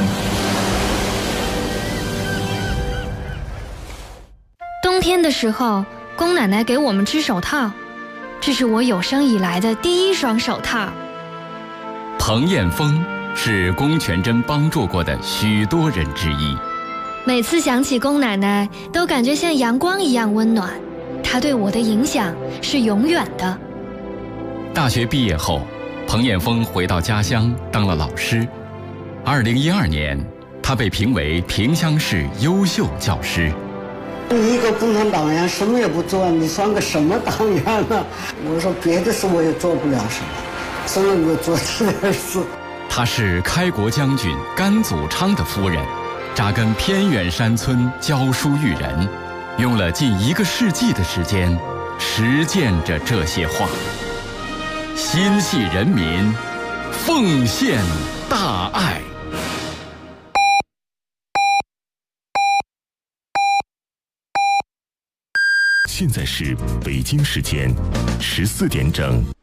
冬天的时候，宫奶奶给我们织手套，这是我有生以来的第一双手套。 彭艳峰是龚全珍帮助过的许多人之一。 每次想起龚奶奶，都感觉像阳光一样温暖。她对我的影响是永远的。 大学毕业后，彭艳峰回到家乡当了老师。2012年，他被评为萍乡市优秀教师。 你一个共产党员什么也不做，你算个什么党员呢？我说别的事我也做不了什么，只能够做这点事。 她是开国将军甘祖昌的夫人，扎根偏远山村教书育人，用了近1个世纪的时间，实践着这些话。心系人民，奉献大爱。 现在是北京时间14点整。